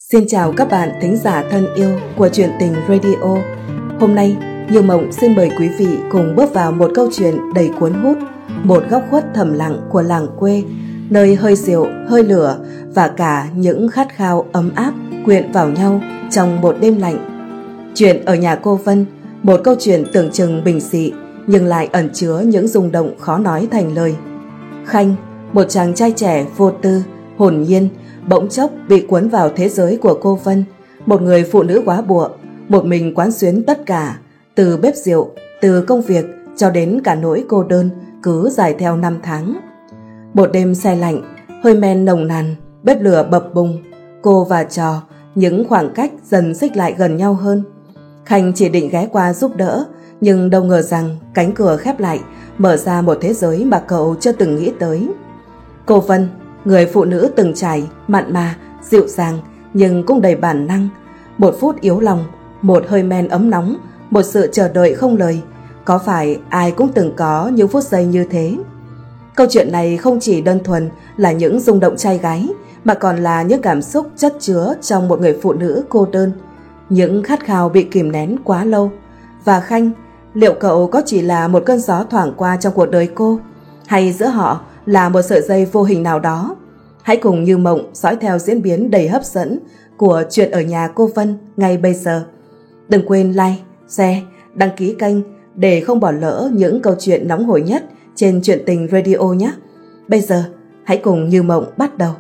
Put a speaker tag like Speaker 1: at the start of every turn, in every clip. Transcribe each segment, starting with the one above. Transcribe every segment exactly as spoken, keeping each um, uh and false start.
Speaker 1: Xin chào các bạn thính giả thân yêu của Chuyện Tình Radio. Hôm nay, Như Mộng xin mời quý vị cùng bước vào một câu chuyện đầy cuốn hút, một góc khuất thầm lặng của làng quê, nơi hơi rượu, hơi lửa và cả những khát khao ấm áp quyện vào nhau trong một đêm lạnh. Chuyện ở nhà cô Vân, một câu chuyện tưởng chừng bình dị nhưng lại ẩn chứa những rung động khó nói thành lời. Khanh, một chàng trai trẻ vô tư, hồn nhiên, bỗng chốc bị cuốn vào thế giới của cô Vân, một người phụ nữ quá bụa, một mình quán xuyến tất cả, từ bếp rượu, từ công việc cho đến cả nỗi cô đơn cứ dài theo năm tháng. Một đêm se lạnh, hơi men nồng nàn, bếp lửa bập bùng, cô và trò, những khoảng cách dần xích lại gần nhau hơn. Khanh chỉ định ghé qua giúp đỡ, nhưng đâu ngờ rằng cánh cửa khép lại, mở ra một thế giới mà cậu chưa từng nghĩ tới. Cô Vân, người phụ nữ từng trải, mặn mà, dịu dàng nhưng cũng đầy bản năng. Một phút yếu lòng, một hơi men ấm nóng, một sự chờ đợi không lời. Có phải ai cũng từng có những phút giây như thế? Câu chuyện này không chỉ đơn thuần là những rung động trai gái, mà còn là những cảm xúc chất chứa trong một người phụ nữ cô đơn, những khát khao bị kìm nén quá lâu. Và Khanh, liệu cậu có chỉ là một cơn gió thoảng qua trong cuộc đời cô, hay giữa họ là một sợi dây vô hình nào đó? Hãy cùng Như Mộng dõi theo diễn biến đầy hấp dẫn của Chuyện ở nhà cô Vân ngay bây giờ. Đừng quên like, share, đăng ký kênh để không bỏ lỡ những câu chuyện nóng hổi nhất trên Chuyện Tình Radio nhé. Bây giờ, hãy cùng Như Mộng bắt đầu.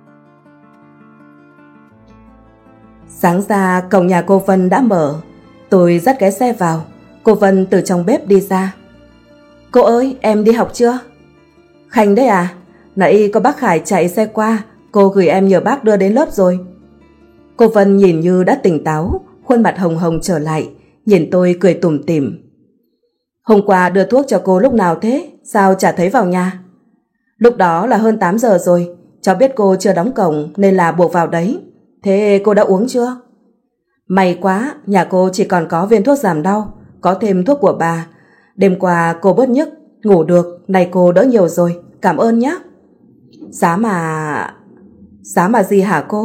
Speaker 1: Sáng ra cổng nhà cô Vân đã mở. Tôi dắt cái xe vào. Cô Vân từ trong bếp đi ra. Cô ơi, em đi học chưa? Khanh đấy à? Nãy có bác Khải chạy xe qua, cô gửi em nhờ bác đưa đến lớp rồi. Cô Vân nhìn như đã tỉnh táo, khuôn mặt hồng hồng trở lại, nhìn tôi cười tủm tỉm. Hôm qua đưa thuốc cho cô lúc nào thế? Sao chả thấy vào nhà? Lúc đó là hơn tám giờ rồi, cháu biết cô chưa đóng cổng nên là buộc vào đấy. Thế cô đã uống chưa? May quá, nhà cô chỉ còn có viên thuốc giảm đau, có thêm thuốc của bà. Đêm qua cô bớt nhức, ngủ được, này cô đỡ nhiều rồi, cảm ơn nhé. Giá mà... Giá mà gì hả cô?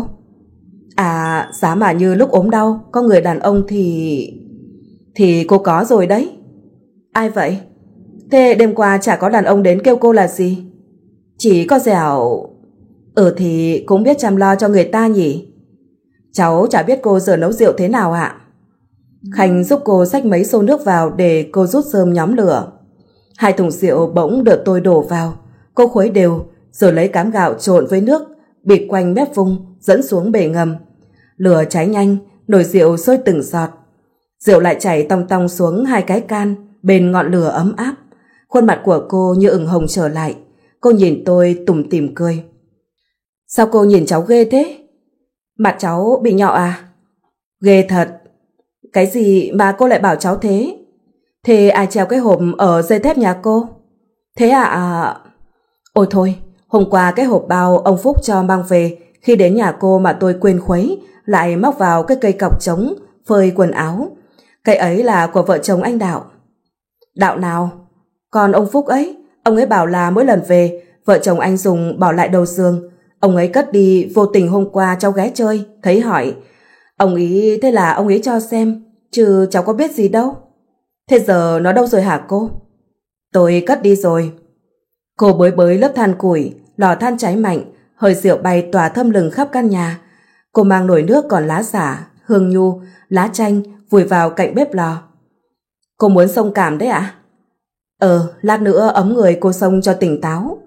Speaker 1: À, giá mà như lúc ốm đau, có người đàn ông thì... Thì cô có rồi đấy. Ai vậy? Thế đêm qua chả có đàn ông đến kêu cô là gì? Chỉ có dẻo... Ừ thì cũng biết chăm lo cho người ta nhỉ. Cháu chả biết cô giờ nấu rượu thế nào ạ? Khanh giúp cô xách mấy xô nước vào để cô rút rơm nhóm lửa. Hai thùng rượu bỗng được tôi đổ vào. Cô khuấy đều, rồi lấy cám gạo trộn với nước, bịt quanh mép vung, dẫn xuống bể ngầm. Lửa cháy nhanh, nồi rượu sôi từng giọt. Rượu lại chảy tong tong xuống hai cái can, bên ngọn lửa ấm áp. Khuôn mặt của cô như ửng hồng trở lại. Cô nhìn tôi tủm tỉm cười. Sao cô nhìn cháu ghê thế? Mặt cháu bị nhọ à? Ghê thật. Cái gì mà cô lại bảo cháu thế? Thế ai treo cái hộp ở dây thép nhà cô? Thế à? à... Ôi thôi, hôm qua cái hộp bao ông Phúc cho mang về, khi đến nhà cô mà tôi quên khuấy, lại móc vào cái cây cọc trống phơi quần áo. Cây ấy là của vợ chồng anh Đạo. Đạo nào? Còn ông Phúc ấy, ông ấy bảo là mỗi lần về, vợ chồng anh dùng bỏ lại đầu giường. Ông ấy cất đi vô tình hôm qua cháu ghé chơi, thấy hỏi. Ông ý thế là ông ấy cho xem, chứ cháu có biết gì đâu. Thế giờ nó đâu rồi hả cô? Tôi cất đi rồi. Cô bới bới lớp than củi, lò than cháy mạnh, hơi rượu bay tỏa thơm lừng khắp căn nhà. Cô mang nồi nước còn lá xả, hương nhu, lá chanh vùi vào cạnh bếp lò. Cô muốn xông cảm đấy ạ? Ờ, lát nữa ấm người cô xông cho tỉnh táo.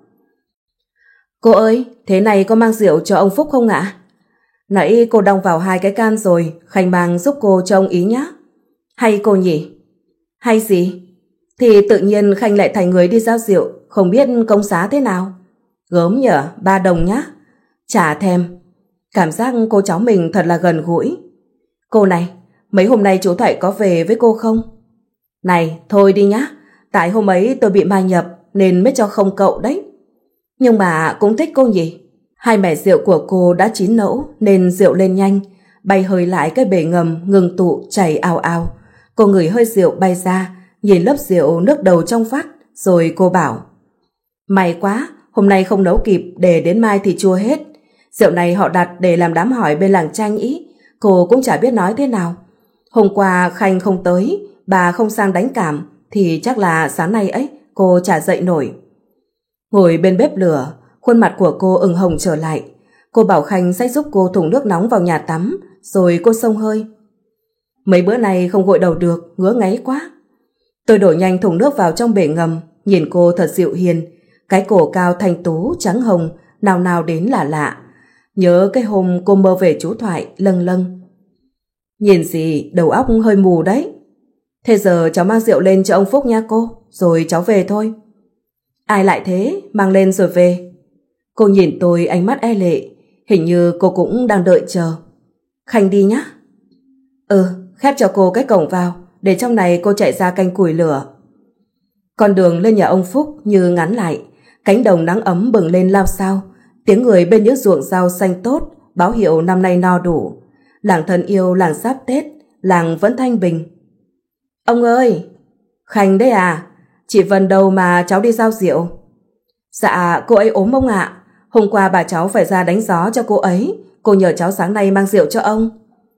Speaker 1: Cô ơi, thế này có mang rượu cho ông Phúc không ạ? Nãy cô đong vào hai cái can rồi, Khanh mang giúp cô cho ông ý nhé. Hay cô nhỉ? Hay gì? Thì tự nhiên Khanh lại thành người đi giao rượu, không biết công giá thế nào. Gớm nhở, ba đồng nhá. Chả thèm. Cảm giác cô cháu mình thật là gần gũi. Cô này, mấy hôm nay chú Thoại có về với cô không? Này, thôi đi nhá. Tại hôm ấy tôi bị mai nhập nên mới cho không cậu đấy. Nhưng mà cũng thích cô nhỉ. Hai mẻ rượu của cô đã chín nẫu nên rượu lên nhanh, bay hơi lại cái bể ngầm ngừng tụ chảy ào ào. Cô ngửi hơi rượu bay ra, nhìn lớp rượu nước đầu trong vắt, rồi cô bảo. May quá, hôm nay không nấu kịp để đến mai thì chua hết. Rượu này họ đặt để làm đám hỏi bên làng Tranh ý. Cô cũng chả biết nói thế nào. Hôm qua Khanh không tới, bà không sang đánh cảm, thì chắc là sáng nay ấy cô chả dậy nổi. Ngồi bên bếp lửa, khuôn mặt của cô ửng hồng trở lại. Cô bảo Khanh xách giúp cô thùng nước nóng vào nhà tắm, rồi cô xông hơi. Mấy bữa nay không gội đầu được, ngứa ngáy quá. Tôi đổ nhanh thùng nước vào trong bể ngầm, nhìn cô thật dịu hiền, cái cổ cao thanh tú trắng hồng, nào nào đến là lạ. Nhớ cái hôm cô mơ về chú Thoại lâng lâng. Nhìn gì đầu óc hơi mù đấy. Thế giờ cháu mang rượu lên cho ông Phúc nha cô, rồi cháu về thôi. Ai lại thế, mang lên rồi về. Cô nhìn tôi ánh mắt e lệ, hình như cô cũng đang đợi chờ. Khanh đi nhá. Ừ, khép cho cô cái cổng vào, để trong này cô chạy ra canh củi lửa. Con đường lên nhà ông Phúc như ngắn lại, cánh đồng nắng ấm bừng lên lao sao, tiếng người bên những ruộng rau xanh tốt báo hiệu năm nay no đủ. Làng thân yêu, làng sắp Tết, làng vẫn thanh bình. Ông ơi! Khanh đấy à? Chị Vân đâu mà cháu đi giao rượu? Dạ, cô ấy ốm ông ạ. Hôm qua bà cháu phải ra đánh gió cho cô ấy, cô nhờ cháu sáng nay mang rượu cho ông.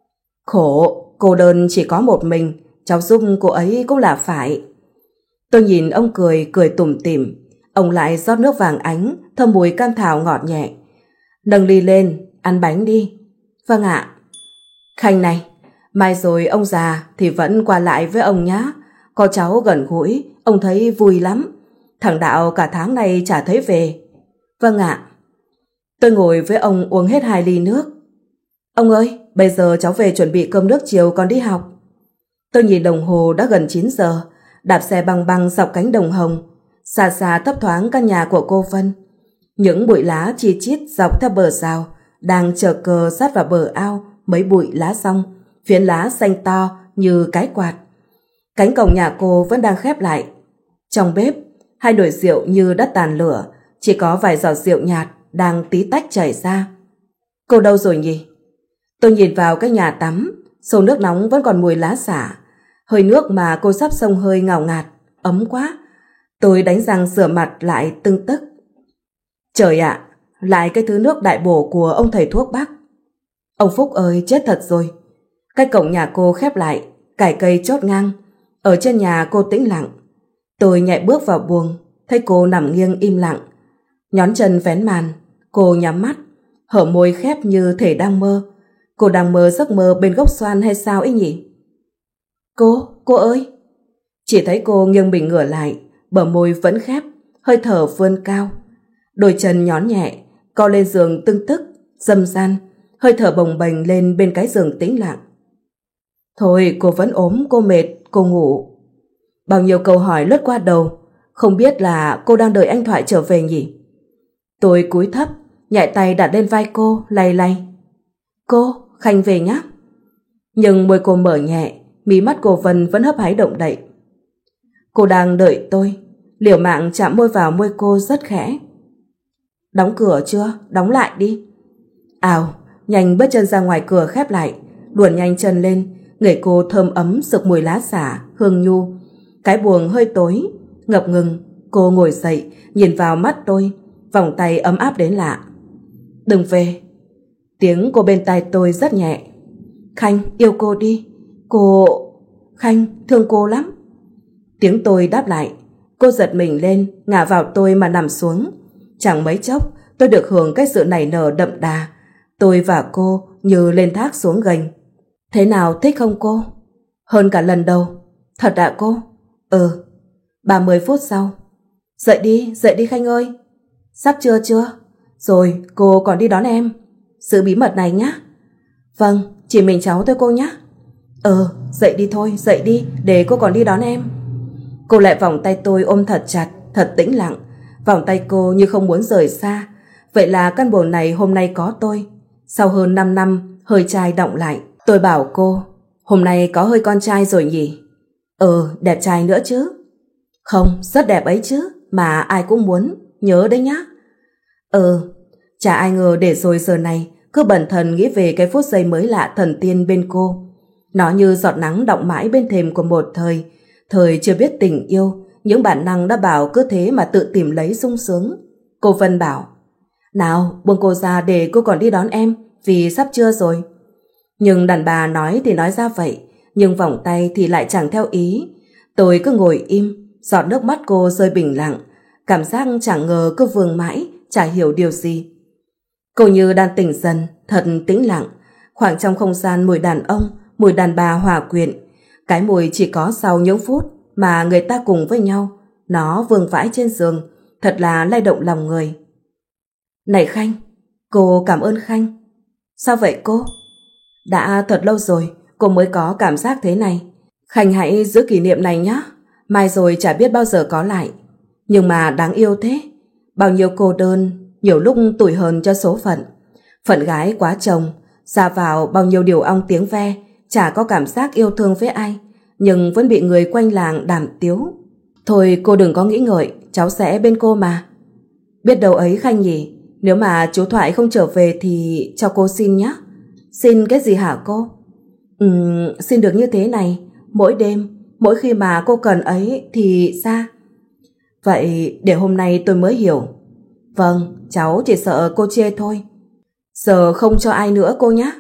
Speaker 1: Khổ, cô đơn chỉ có một mình, cháu giúp cô ấy cũng là phải. Tôi nhìn ông cười, cười tủm tỉm. Ông lại rót nước vàng ánh, thơm mùi cam thảo ngọt nhẹ. Nâng ly lên, ăn bánh đi. Vâng ạ. Khanh này, mai rồi ông già thì vẫn qua lại với ông nhá. Có cháu gần gũi, ông thấy vui lắm. Thằng Đạo cả tháng này chả thấy về. Vâng ạ. Tôi ngồi với ông uống hết hai ly nước. Ông ơi, bây giờ cháu về chuẩn bị cơm nước chiều còn đi học. Tôi nhìn đồng hồ đã gần chín giờ, đạp xe băng băng dọc cánh đồng hồng. Xa xa thấp thoáng căn nhà của cô Vân. Những bụi lá chi chít dọc theo bờ rào đang chờ cờ sát vào bờ ao. Mấy bụi lá rong, phiến lá xanh to như cái quạt. Cánh cổng nhà cô vẫn đang khép lại. Trong bếp, hai nồi rượu như đã tàn lửa, chỉ có vài giọt rượu nhạt đang tí tách chảy ra. Cô đâu rồi nhỉ? Tôi nhìn vào cái nhà tắm, xô nước nóng vẫn còn mùi lá xả. Hơi nước mà cô sắp xông hơi ngào ngạt, ấm quá. Tôi đánh răng rửa mặt lại tưng tức. Trời ạ, lại cái thứ nước đại bổ của ông thầy thuốc Bắc. Ông Phúc ơi, chết thật rồi. Cái cổng nhà cô khép lại, cải cây chốt ngang. Ở trên nhà cô tĩnh lặng. Tôi nhẹ bước vào buồng, thấy cô nằm nghiêng im lặng. Nhón chân vén màn, cô nhắm mắt, hở môi khép như thể đang mơ. Cô đang mơ giấc mơ bên gốc xoan hay sao ấy nhỉ? Cô, cô ơi! Chỉ thấy cô nghiêng mình ngửa lại, bờ môi vẫn khép, hơi thở vươn cao. Đôi chân nhón nhẹ, co lên giường tưng tức, dâm gian, hơi thở bồng bềnh lên bên cái giường tĩnh lặng. Thôi, cô vẫn ốm, cô mệt, cô ngủ. Bao nhiêu câu hỏi lướt qua đầu, không biết là cô đang đợi anh Thoại trở về nhỉ? Tôi cúi thấp, nhạy tay đặt lên vai cô, lay lay. Cô, Khanh về nhé. Nhưng môi cô mở nhẹ, mí mắt cô Vân vẫn hấp háy động đậy. Cô đang đợi tôi, liều mạng chạm môi vào môi cô rất khẽ. Đóng cửa chưa? Đóng lại đi. Ào, nhanh bước chân ra ngoài cửa khép lại, luồn nhanh chân lên, người cô thơm ấm sực mùi lá xả, hương nhu. Cái buồng hơi tối, ngập ngừng, cô ngồi dậy, nhìn vào mắt tôi, vòng tay ấm áp đến lạ. Đừng về. Tiếng cô bên tai tôi rất nhẹ. Khanh, yêu cô đi. Cô... Khanh, thương cô lắm. Tiếng tôi đáp lại. Cô giật mình lên, ngả vào tôi mà nằm xuống. Chẳng mấy chốc, tôi được hưởng cái sự nảy nở đậm đà. Tôi và cô như lên thác xuống gành. Thế nào, thích không cô? Hơn cả lần đầu. Thật ạ cô? Ừ. ba mươi phút sau. Dậy đi, dậy đi Khanh ơi. Sắp trưa chưa? Rồi, cô còn đi đón em. Giữ bí mật này nhé. Vâng, chỉ mình cháu thôi cô nhé. Ừ, dậy đi thôi, dậy đi, để cô còn đi đón em. Cô lại vòng tay tôi ôm thật chặt, thật tĩnh lặng. Vòng tay cô như không muốn rời xa. Vậy là căn buồng này hôm nay có tôi. Sau hơn năm năm, hơi trai đọng lại. Tôi bảo cô, hôm nay có hơi con trai rồi nhỉ? Ừ, đẹp trai nữa chứ. Không, rất đẹp ấy chứ, mà ai cũng muốn, nhớ đấy nhá. Ừ, chả ai ngờ để rồi giờ này cứ bần thần nghĩ về cái phút giây mới lạ thần tiên bên cô. Nó như giọt nắng đọng mãi bên thềm của một thời. Thời chưa biết tình yêu, những bản năng đã bảo cứ thế mà tự tìm lấy sung sướng. Cô Vân bảo, Nào, buông cô ra để cô còn đi đón em, vì sắp trưa rồi. Nhưng đàn bà nói thì nói ra vậy, nhưng vòng tay thì lại chẳng theo ý. Tôi cứ ngồi im, giọt nước mắt cô rơi bình lặng, cảm giác chẳng ngờ cứ vương mãi, chả hiểu điều gì. Cô như đang tỉnh dần, thật tĩnh lặng, khoảng trong không gian mùi đàn ông, mùi đàn bà hòa quyện. Cái mùi chỉ có sau những phút mà người ta cùng với nhau, nó vương vãi trên giường, thật là lay động lòng người. Này Khanh, cô cảm ơn Khanh. Sao vậy cô? Đã thật lâu rồi cô mới có cảm giác thế này. Khanh hãy giữ kỷ niệm này nhé, mai rồi chả biết bao giờ có lại. Nhưng mà đáng yêu thế, bao nhiêu cô đơn, nhiều lúc tủi hờn cho số phận. Phận gái quá chồng, ra vào bao nhiêu điều ong tiếng ve, chả có cảm giác yêu thương với ai, nhưng vẫn bị người quanh làng đàm tiếu. Thôi cô đừng có nghĩ ngợi, cháu sẽ bên cô mà. Biết đâu ấy Khanh nhỉ, nếu mà chú Thoại không trở về thì cho cô xin nhé. Xin cái gì hả cô? Ừm, xin được như thế này, mỗi đêm, mỗi khi mà cô cần ấy thì ra. Vậy để hôm nay tôi mới hiểu. Vâng, cháu chỉ sợ cô chê thôi. Giờ không cho ai nữa cô nhé.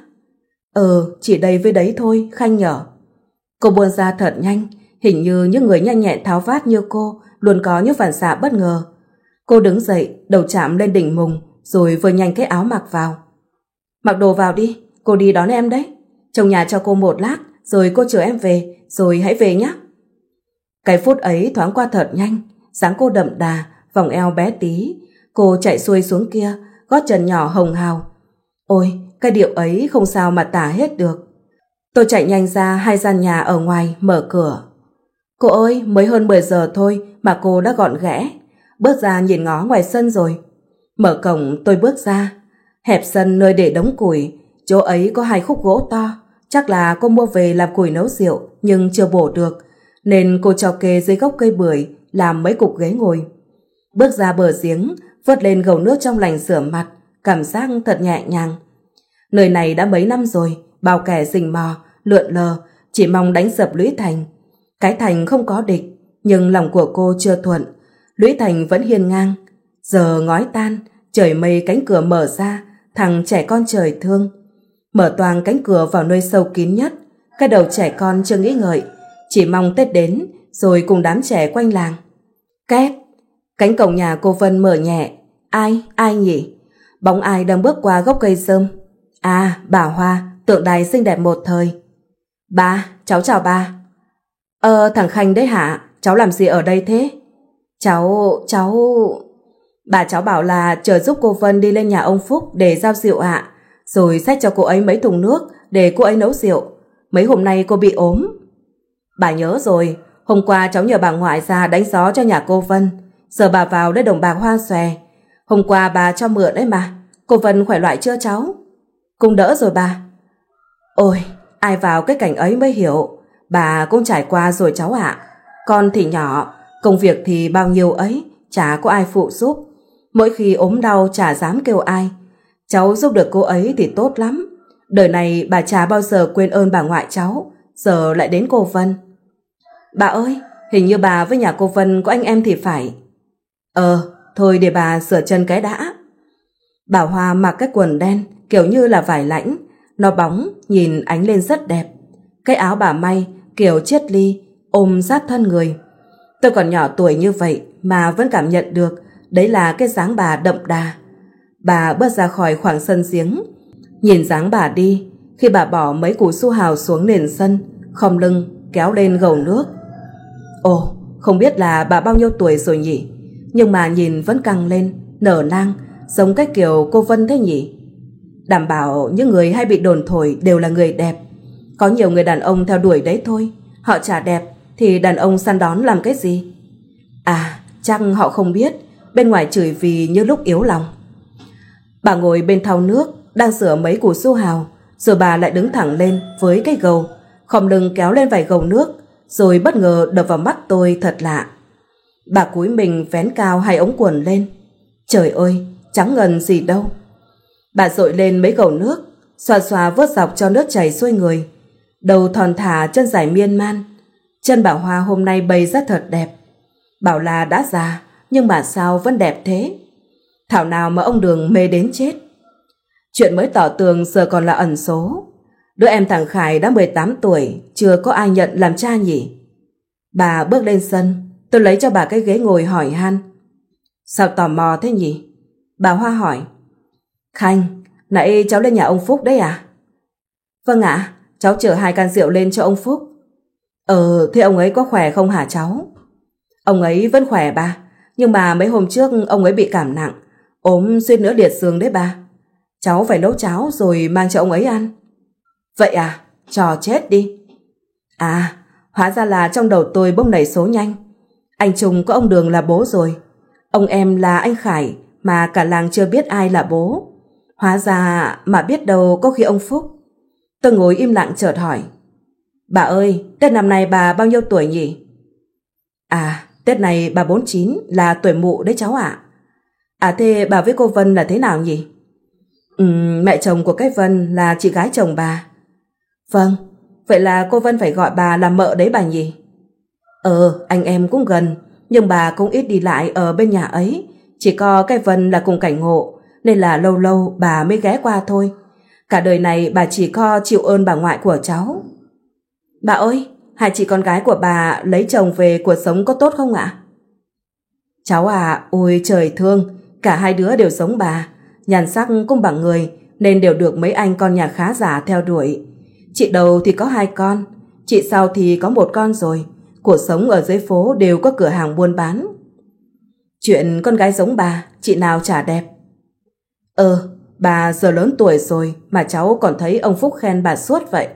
Speaker 1: Ừ, chỉ đây với đấy thôi, Khanh nhở. Cô buông ra thật nhanh, hình như những người nhanh nhẹn tháo vát như cô luôn có những phản xạ bất ngờ. Cô đứng dậy, đầu chạm lên đỉnh mùng, rồi vừa nhanh cái áo mặc vào. Mặc đồ vào đi, cô đi đón em đấy. Trong nhà cho cô một lát, rồi cô chờ em về, rồi hãy về nhé. Cái phút ấy thoáng qua thật nhanh, dáng cô đậm đà, vòng eo bé tí. Cô chạy xuôi xuống kia, gót chân nhỏ hồng hào. Ôi, cái điệu ấy không sao mà tả hết được. Tôi chạy nhanh ra hai gian nhà ở ngoài, mở cửa. Cô ơi, mới hơn mười giờ thôi mà cô đã gọn ghẽ. Bước ra nhìn ngó ngoài sân rồi. Mở cổng tôi bước ra. Hẹp sân nơi để đống củi, chỗ ấy có hai khúc gỗ to. Chắc là cô mua về làm củi nấu rượu nhưng chưa bổ được, nên cô cho kê dưới gốc cây bưởi làm mấy cục ghế ngồi. Bước ra bờ giếng, vớt lên gầu nước trong lành rửa mặt, cảm giác thật nhẹ nhàng. Nơi này đã mấy năm rồi, bao kẻ rình mò, lượn lờ, chỉ mong đánh sập Lũy Thành. Cái thành không có địch, nhưng lòng của cô chưa thuận. Lũy Thành vẫn hiên ngang. Giờ ngói tan, trời mây cánh cửa mở ra, thằng trẻ con trời thương. Mở toang cánh cửa vào nơi sâu kín nhất, cái đầu trẻ con chưa nghĩ ngợi, chỉ mong Tết đến, rồi cùng đám trẻ quanh làng. Két, cánh cổng nhà cô Vân mở nhẹ. Ai, ai nhỉ? Bóng ai đang bước qua gốc cây rơm? À, bà Hoa, tượng đài xinh đẹp một thời. Ba, cháu chào ba. Ờ, thằng Khanh đấy hả? Cháu làm gì ở đây thế? Cháu, cháu... Bà cháu bảo là chờ giúp cô Vân đi lên nhà ông Phúc để giao rượu ạ. Rồi xách cho cô ấy mấy thùng nước để cô ấy nấu rượu. Mấy hôm nay cô bị ốm. Bà nhớ rồi, hôm qua cháu nhờ bà ngoại ra đánh gió cho nhà cô Vân. Giờ bà vào lấy đồng bạc hoa xòe. Hôm qua bà cho mượn đấy mà. Cô Vân khỏe loại chưa cháu? Cũng đỡ rồi bà. Ôi, ai vào cái cảnh ấy mới hiểu. Bà cũng trải qua rồi cháu ạ. Con thì nhỏ, công việc thì bao nhiêu ấy, chả có ai phụ giúp. Mỗi khi ốm đau chả dám kêu ai. Cháu giúp được cô ấy thì tốt lắm. Đời này bà chả bao giờ quên ơn bà ngoại cháu, giờ lại đến cô Vân. Bà ơi, hình như bà với nhà cô Vân có anh em thì phải. Ờ, thôi để bà sửa chân cái đã. Bà Hoa mặc cái quần đen kiểu như là vải lãnh, nó bóng, nhìn ánh lên rất đẹp. Cái áo bà may kiểu chiết ly, ôm sát thân người. Tôi còn nhỏ tuổi như vậy mà vẫn cảm nhận được đấy là cái dáng bà đậm đà. Bà bước ra khỏi khoảng sân giếng, nhìn dáng bà đi khi bà bỏ mấy củ su hào xuống nền sân, khom lưng kéo lên gầu nước. Ồ, không biết là bà bao nhiêu tuổi rồi nhỉ, nhưng mà nhìn vẫn căng lên, nở nang, giống cái kiểu cô Vân thế nhỉ. Đảm bảo những người hay bị đồn thổi đều là người đẹp. Có nhiều người đàn ông theo đuổi đấy thôi, họ chả đẹp thì đàn ông săn đón làm cái gì? À, chắc họ không biết, bên ngoài chửi vì như lúc yếu lòng. Bà ngồi bên thau nước, đang rửa mấy củ su hào, rồi bà lại đứng thẳng lên với cái gầu, khom lưng kéo lên vài gầu nước, rồi bất ngờ đập vào mắt tôi thật lạ. Bà cúi mình vén cao hai ống quần lên. Trời ơi, trắng ngần gì đâu. Bà dội lên mấy gầu nước, xoa xoa vớt dọc cho nước chảy xuôi người. Đầu thon thả, chân dài miên man. Chân bà Hoa hôm nay bày ra thật đẹp. Bảo là đã già, nhưng mà sao vẫn đẹp thế? Thảo nào mà ông Đường mê đến chết. Chuyện mới tỏ tường giờ còn là ẩn số. Đứa em thằng Khải đã mười tám tuổi, chưa có ai nhận làm cha nhỉ? Bà bước lên sân, tôi lấy cho bà cái ghế ngồi hỏi han. Sao tò mò thế nhỉ? Bà Hoa hỏi. Khanh, nãy cháu lên nhà ông Phúc đấy à? Vâng ạ, cháu chở hai can rượu lên cho ông Phúc. Ờ, thế ông ấy có khỏe không hả cháu? Ông ấy vẫn khỏe bà, nhưng mà mấy hôm trước ông ấy bị cảm nặng, ốm suýt nữa liệt giường đấy bà. Cháu phải nấu cháo rồi mang cho ông ấy ăn. Vậy à, trò chết đi. À, hóa ra là trong đầu tôi bỗng nảy số nhanh. Anh Trung có ông Đường là bố rồi, ông em là anh Khải, mà cả làng chưa biết ai là bố. Hóa ra mà biết đâu có khi ông Phúc. Tôi ngồi im lặng chợt hỏi. Bà ơi, Tết năm nay bà bao nhiêu tuổi nhỉ? À, Tết này bà bốn mươi chín, là tuổi mụ đấy cháu ạ. À. à thế bà với cô Vân là thế nào nhỉ? Ừ, mẹ chồng của cái Vân là chị gái chồng bà. Vâng, vậy là cô Vân phải gọi bà là mợ đấy bà nhỉ? Ờ, anh em cũng gần, nhưng bà cũng ít đi lại ở bên nhà ấy. Chỉ có cái Vân là cùng cảnh ngộ, nên là lâu lâu bà mới ghé qua thôi. Cả đời này bà chỉ có chịu ơn bà ngoại của cháu. Bà ơi, hai chị con gái của bà lấy chồng về cuộc sống có tốt không ạ? Cháu à, ôi trời thương, cả hai đứa đều giống bà, nhan sắc cũng bằng người, nên đều được mấy anh con nhà khá giả theo đuổi. Chị đầu thì có hai con, chị sau thì có một con rồi. Cuộc sống ở dưới phố đều có cửa hàng buôn bán. Chuyện con gái giống bà, chị nào chả đẹp. Ờ, bà giờ lớn tuổi rồi mà cháu còn thấy ông Phúc khen bà suốt vậy.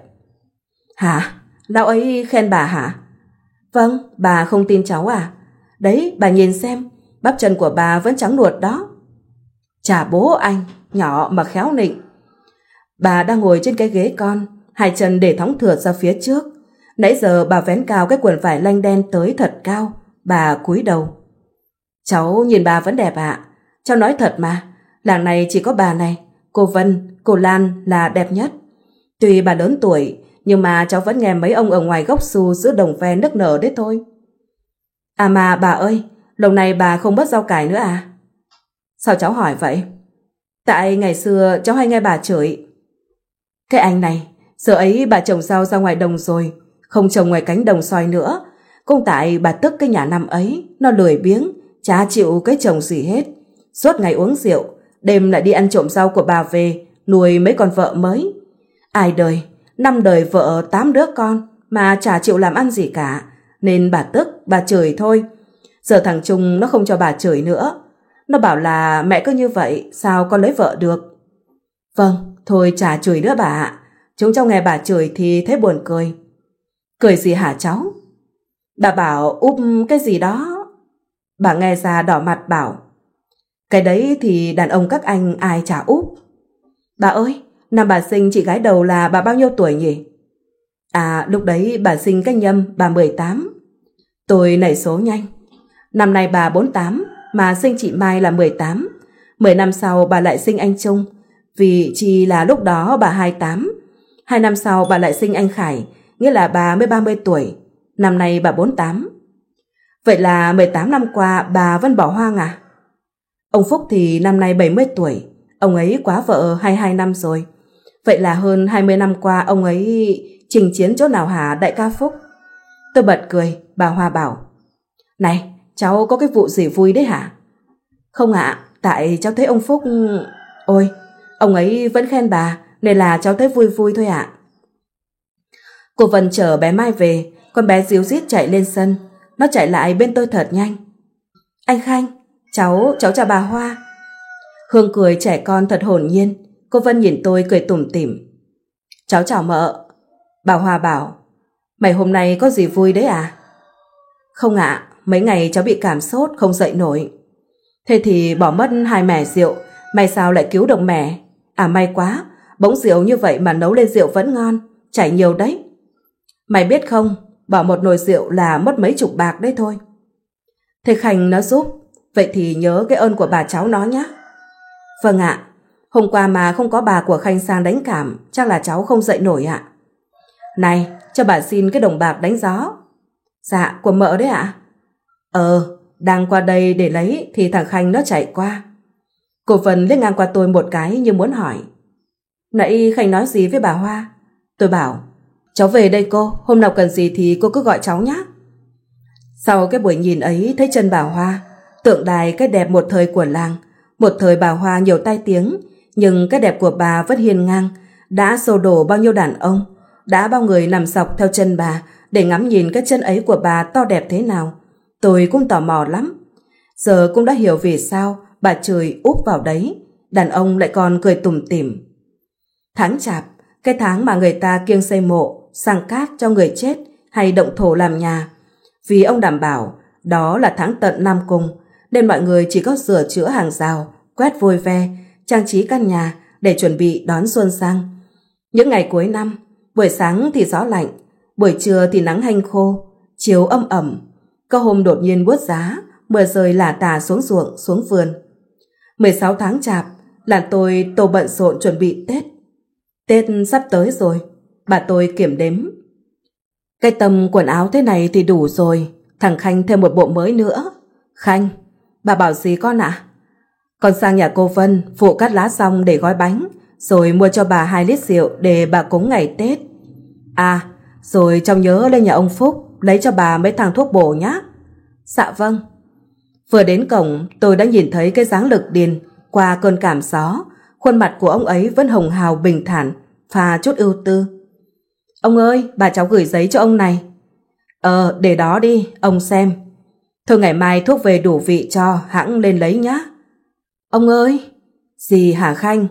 Speaker 1: Hả? Lão ấy khen bà hả? Vâng, bà không tin cháu à? Đấy, bà nhìn xem, bắp chân của bà vẫn trắng nuột đó. Chà bố anh, nhỏ mà khéo nịnh. Bà đang ngồi trên cái ghế con, hai chân để thõng thượt ra phía trước. Nãy giờ bà vén cao cái quần vải lanh đen tới thật cao, bà cúi đầu. Cháu nhìn bà vẫn đẹp ạ. À? Cháu nói thật mà, làng này chỉ có bà này, cô Vân, cô Lan là đẹp nhất. Tuy bà lớn tuổi, nhưng mà cháu vẫn nghe mấy ông ở ngoài gốc xu giữa đồng ve nức nở đấy thôi. À mà bà ơi, lâu nay bà không bớt rau cải nữa à? Sao cháu hỏi vậy? Tại ngày xưa cháu hay nghe bà chửi. Cái anh này, giờ ấy bà trồng rau ra ngoài đồng rồi, không trồng ngoài cánh đồng xoài nữa. Cũng tại bà tức cái nhà năm ấy, nó lười biếng, chả chịu cái trồng gì hết. Suốt ngày uống rượu, đêm lại đi ăn trộm rau của bà về, nuôi mấy con vợ mới. Ai đời, năm đời vợ tám đứa con mà chả chịu làm ăn gì cả, nên bà tức, bà chửi thôi. Giờ thằng Trung nó không cho bà chửi nữa. Nó bảo là mẹ cứ như vậy, sao con lấy vợ được? Vâng, thôi chả chửi nữa bà ạ. Chúng cháu nghe bà chửi thì thấy buồn cười. Cười gì hả cháu? Bà bảo úp cái gì đó. Bà nghe ra đỏ mặt bảo. Cái đấy thì đàn ông các anh ai chả úp. Bà ơi, năm bà sinh chị gái đầu là bà bao nhiêu tuổi nhỉ? À, lúc đấy bà sinh cái Nhâm, bà mười tám. Tôi nảy số nhanh. Năm nay bà bốn mươi tám, mà sinh chị Mai là mười tám. Mười năm sau bà lại sinh anh Trung, vì chỉ là lúc đó bà hai mươi tám. Hai năm sau bà lại sinh anh Khải, nghĩa là bà mới ba mươi tuổi. Năm nay bà bốn mươi tám. Vậy là mười tám năm qua bà vẫn bỏ hoang à? Ông Phúc thì năm nay bảy mươi tuổi, ông ấy quá vợ hai mươi hai năm rồi. Vậy là hơn hai mươi năm qua ông ấy chinh chiến chỗ nào hả đại ca Phúc? Tôi bật cười, bà Hoa bảo. Này, cháu có cái vụ gì vui đấy hả? Không ạ, tại cháu thấy ông Phúc... Ôi, ông ấy vẫn khen bà, nên là cháu thấy vui vui thôi ạ. Cô Vân chở bé Mai về, con bé díu dít chạy lên sân. Nó chạy lại bên tôi thật nhanh. Anh Khanh, cháu, cháu chào bà Hoa. Hương cười trẻ con thật hồn nhiên. Cô Vân nhìn tôi cười tủm tỉm. Cháu chào mợ. Bà Hoa bảo. Mày hôm nay có gì vui đấy à? Không ạ, mấy ngày cháu bị cảm sốt không dậy nổi. Thế thì bỏ mất hai mẻ rượu, may sao lại cứu được mẻ. À may quá, bỗng rượu như vậy mà nấu lên rượu vẫn ngon, chảy nhiều đấy. Mày biết không, bỏ một nồi rượu là mất mấy chục bạc đấy thôi. Thế Khanh nó giúp, vậy thì nhớ cái ơn của bà cháu nó nhé. Vâng ạ, hôm qua mà không có bà của Khanh sang đánh cảm, chắc là cháu không dậy nổi ạ. Này, cho bà xin cái đồng bạc đánh gió. Dạ, của mợ đấy ạ. Ờ, đang qua đây để lấy thì thằng Khanh nó chạy qua. Cô Vân liếc ngang qua tôi một cái như muốn hỏi. Nãy Khanh nói gì với bà Hoa? Tôi bảo, cháu về đây cô, hôm nào cần gì thì cô cứ gọi cháu nhé. Sau cái buổi nhìn ấy thấy chân bà Hoa, tượng đài cái đẹp một thời của làng, một thời bà Hoa nhiều tai tiếng, nhưng cái đẹp của bà vẫn hiên ngang, đã xô đổ bao nhiêu đàn ông, đã bao người nằm dọc theo chân bà để ngắm nhìn cái chân ấy của bà to đẹp thế nào. Tôi cũng tò mò lắm. Giờ cũng đã hiểu vì sao bà trời úp vào đấy, đàn ông lại còn cười tủm tỉm. Tháng Chạp, cái tháng mà người ta kiêng xây mộ, sang cát cho người chết hay động thổ làm nhà. Vì ông đảm bảo đó là tháng tận Nam Cung, nên mọi người chỉ có sửa chữa hàng rào, quét vôi ve, trang trí căn nhà để chuẩn bị đón xuân sang. Những ngày cuối năm, buổi sáng thì gió lạnh, buổi trưa thì nắng hanh khô, chiều âm ẩm. Có hôm đột nhiên buốt giá, mưa rơi lả tả xuống ruộng, xuống vườn. mười sáu tháng Chạp, làng tôi tô bận rộn chuẩn bị Tết. Tết sắp tới rồi, bà tôi kiểm đếm. Cái tầm quần áo thế này thì đủ rồi, thằng Khanh thêm một bộ mới nữa. Khanh, bà bảo gì con ạ? À? Con sang nhà cô Vân phụ cắt lá xong để gói bánh, rồi mua cho bà hai lít rượu để bà cúng ngày Tết. À, rồi trong nhớ lên nhà ông Phúc lấy cho bà mấy thằng thuốc bổ nhá. Dạ vâng. Vừa đến cổng tôi đã nhìn thấy cái dáng Lực Điền qua cơn cảm gió, khuôn mặt của ông ấy vẫn hồng hào bình thản, pha chút ưu tư. Ông ơi, bà cháu gửi giấy cho ông này. Ờ, để đó đi, ông xem. Thôi ngày mai thuốc về đủ vị cho, hãng lên lấy nhá. Ông ơi, gì hả Khanh?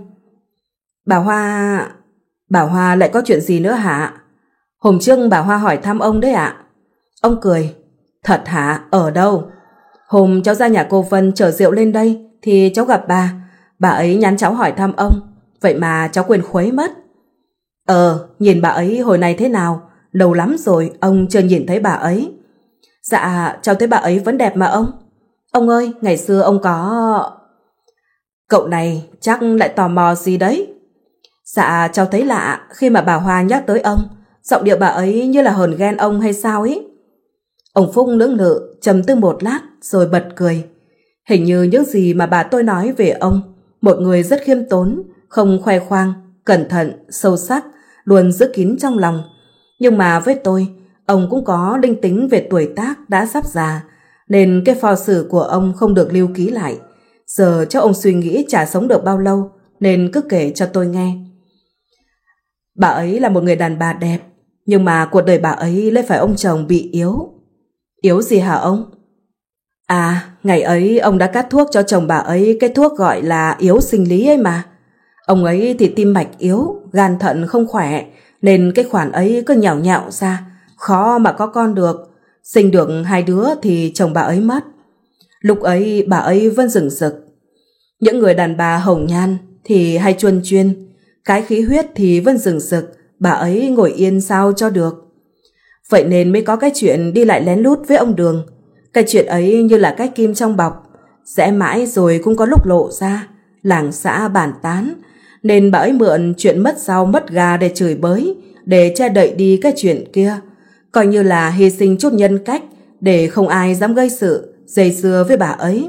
Speaker 1: Bà Hoa... Bà Hoa lại có chuyện gì nữa hả? Hôm trước bà Hoa hỏi thăm ông đấy ạ. Ông cười. Thật hả? Ở đâu? Hôm cháu ra nhà cô Vân chở rượu lên đây thì cháu gặp bà. Bà ấy nhắn cháu hỏi thăm ông, vậy mà cháu quên khuấy mất. Ờ, nhìn bà ấy hồi này thế nào? Lâu lắm rồi ông chưa nhìn thấy bà ấy. Dạ, cháu thấy bà ấy vẫn đẹp mà ông. Ông ơi, ngày xưa ông có... Cậu này chắc lại tò mò gì đấy. Dạ, cháu thấy lạ khi mà bà Hoa nhắc tới ông, giọng điệu bà ấy như là hờn ghen ông hay sao ấy. Ông Phúc lưỡng lự, trầm tư một lát rồi bật cười. Hình như những gì mà bà tôi nói về ông, một người rất khiêm tốn, không khoe khoang, cẩn thận, sâu sắc, luôn giữ kín trong lòng. Nhưng mà với tôi, ông cũng có linh tính về tuổi tác đã sắp già, nên cái pho sử của ông không được lưu ký lại. Giờ cho ông suy nghĩ chả sống được bao lâu, nên cứ kể cho tôi nghe. Bà ấy là một người đàn bà đẹp, nhưng mà cuộc đời bà ấy lấy phải ông chồng bị yếu. Yếu gì hả ông? À, ngày ấy ông đã cắt thuốc cho chồng bà ấy cái thuốc gọi là yếu sinh lý ấy mà. Ông ấy thì tim mạch yếu, gan thận không khỏe, nên cái khoản ấy cứ nhạo nhạo ra, khó mà có con được. Sinh được hai đứa thì chồng bà ấy mất. Lúc ấy bà ấy vẫn rừng rực. Những người đàn bà hồng nhan thì hay chuân chuyên, cái khí huyết thì vẫn rừng rực, bà ấy ngồi yên sao cho được. Vậy nên mới có cái chuyện đi lại lén lút với ông Đường. Cái chuyện ấy như là cái kim trong bọc, rẽ mãi rồi cũng có lúc lộ ra, làng xã bàn tán, nên bà ấy mượn chuyện mất rau mất gà để chửi bới, để che đậy đi cái chuyện kia, coi như là hy sinh chút nhân cách để không ai dám gây sự, dây dưa với bà ấy.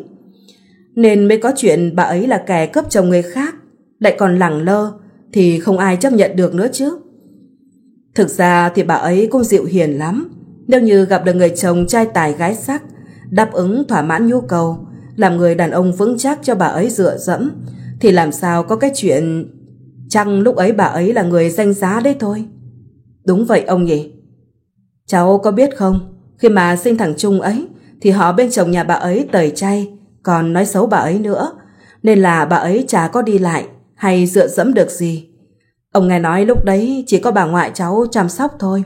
Speaker 1: Nên mới có chuyện bà ấy là kẻ cướp chồng người khác, lại còn lẳng lơ, thì không ai chấp nhận được nữa chứ. Thực ra thì bà ấy cũng dịu hiền lắm. Nếu như gặp được người chồng trai tài gái sắc, đáp ứng thỏa mãn nhu cầu, làm người đàn ông vững chắc cho bà ấy dựa dẫm, thì làm sao có cái chuyện... Chăng lúc ấy bà ấy là người danh giá đấy thôi. Đúng vậy ông nhỉ. Cháu có biết không, khi mà sinh thằng Trung ấy, thì họ bên chồng nhà bà ấy tẩy chay, còn nói xấu bà ấy nữa, nên là bà ấy chả có đi lại hay dựa dẫm được gì. Ông nghe nói lúc đấy chỉ có bà ngoại cháu chăm sóc thôi.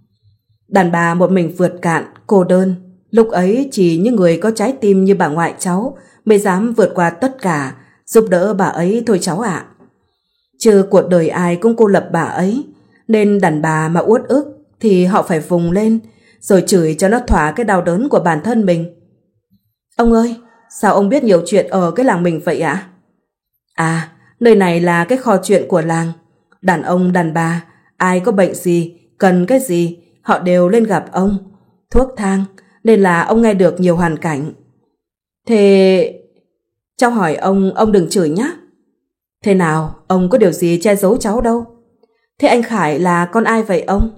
Speaker 1: Đàn bà một mình vượt cạn, cô đơn, lúc ấy chỉ những người có trái tim như bà ngoại cháu mới dám vượt qua tất cả, giúp đỡ bà ấy thôi cháu ạ. Chứ cuộc đời ai cũng cô lập bà ấy, nên đàn bà mà uất ức thì họ phải vùng lên, rồi chửi cho nó thỏa cái đau đớn của bản thân mình. Ông ơi, sao ông biết nhiều chuyện ở cái làng mình vậy ạ? À, nơi này là cái kho chuyện của làng. Đàn ông đàn bà, ai có bệnh gì, cần cái gì, họ đều lên gặp ông. Thuốc thang, nên là ông nghe được nhiều hoàn cảnh. Thế... Cháu hỏi ông, ông đừng chửi nhá. Thế nào, ông có điều gì che giấu cháu đâu. Thế anh Khải là con ai vậy ông?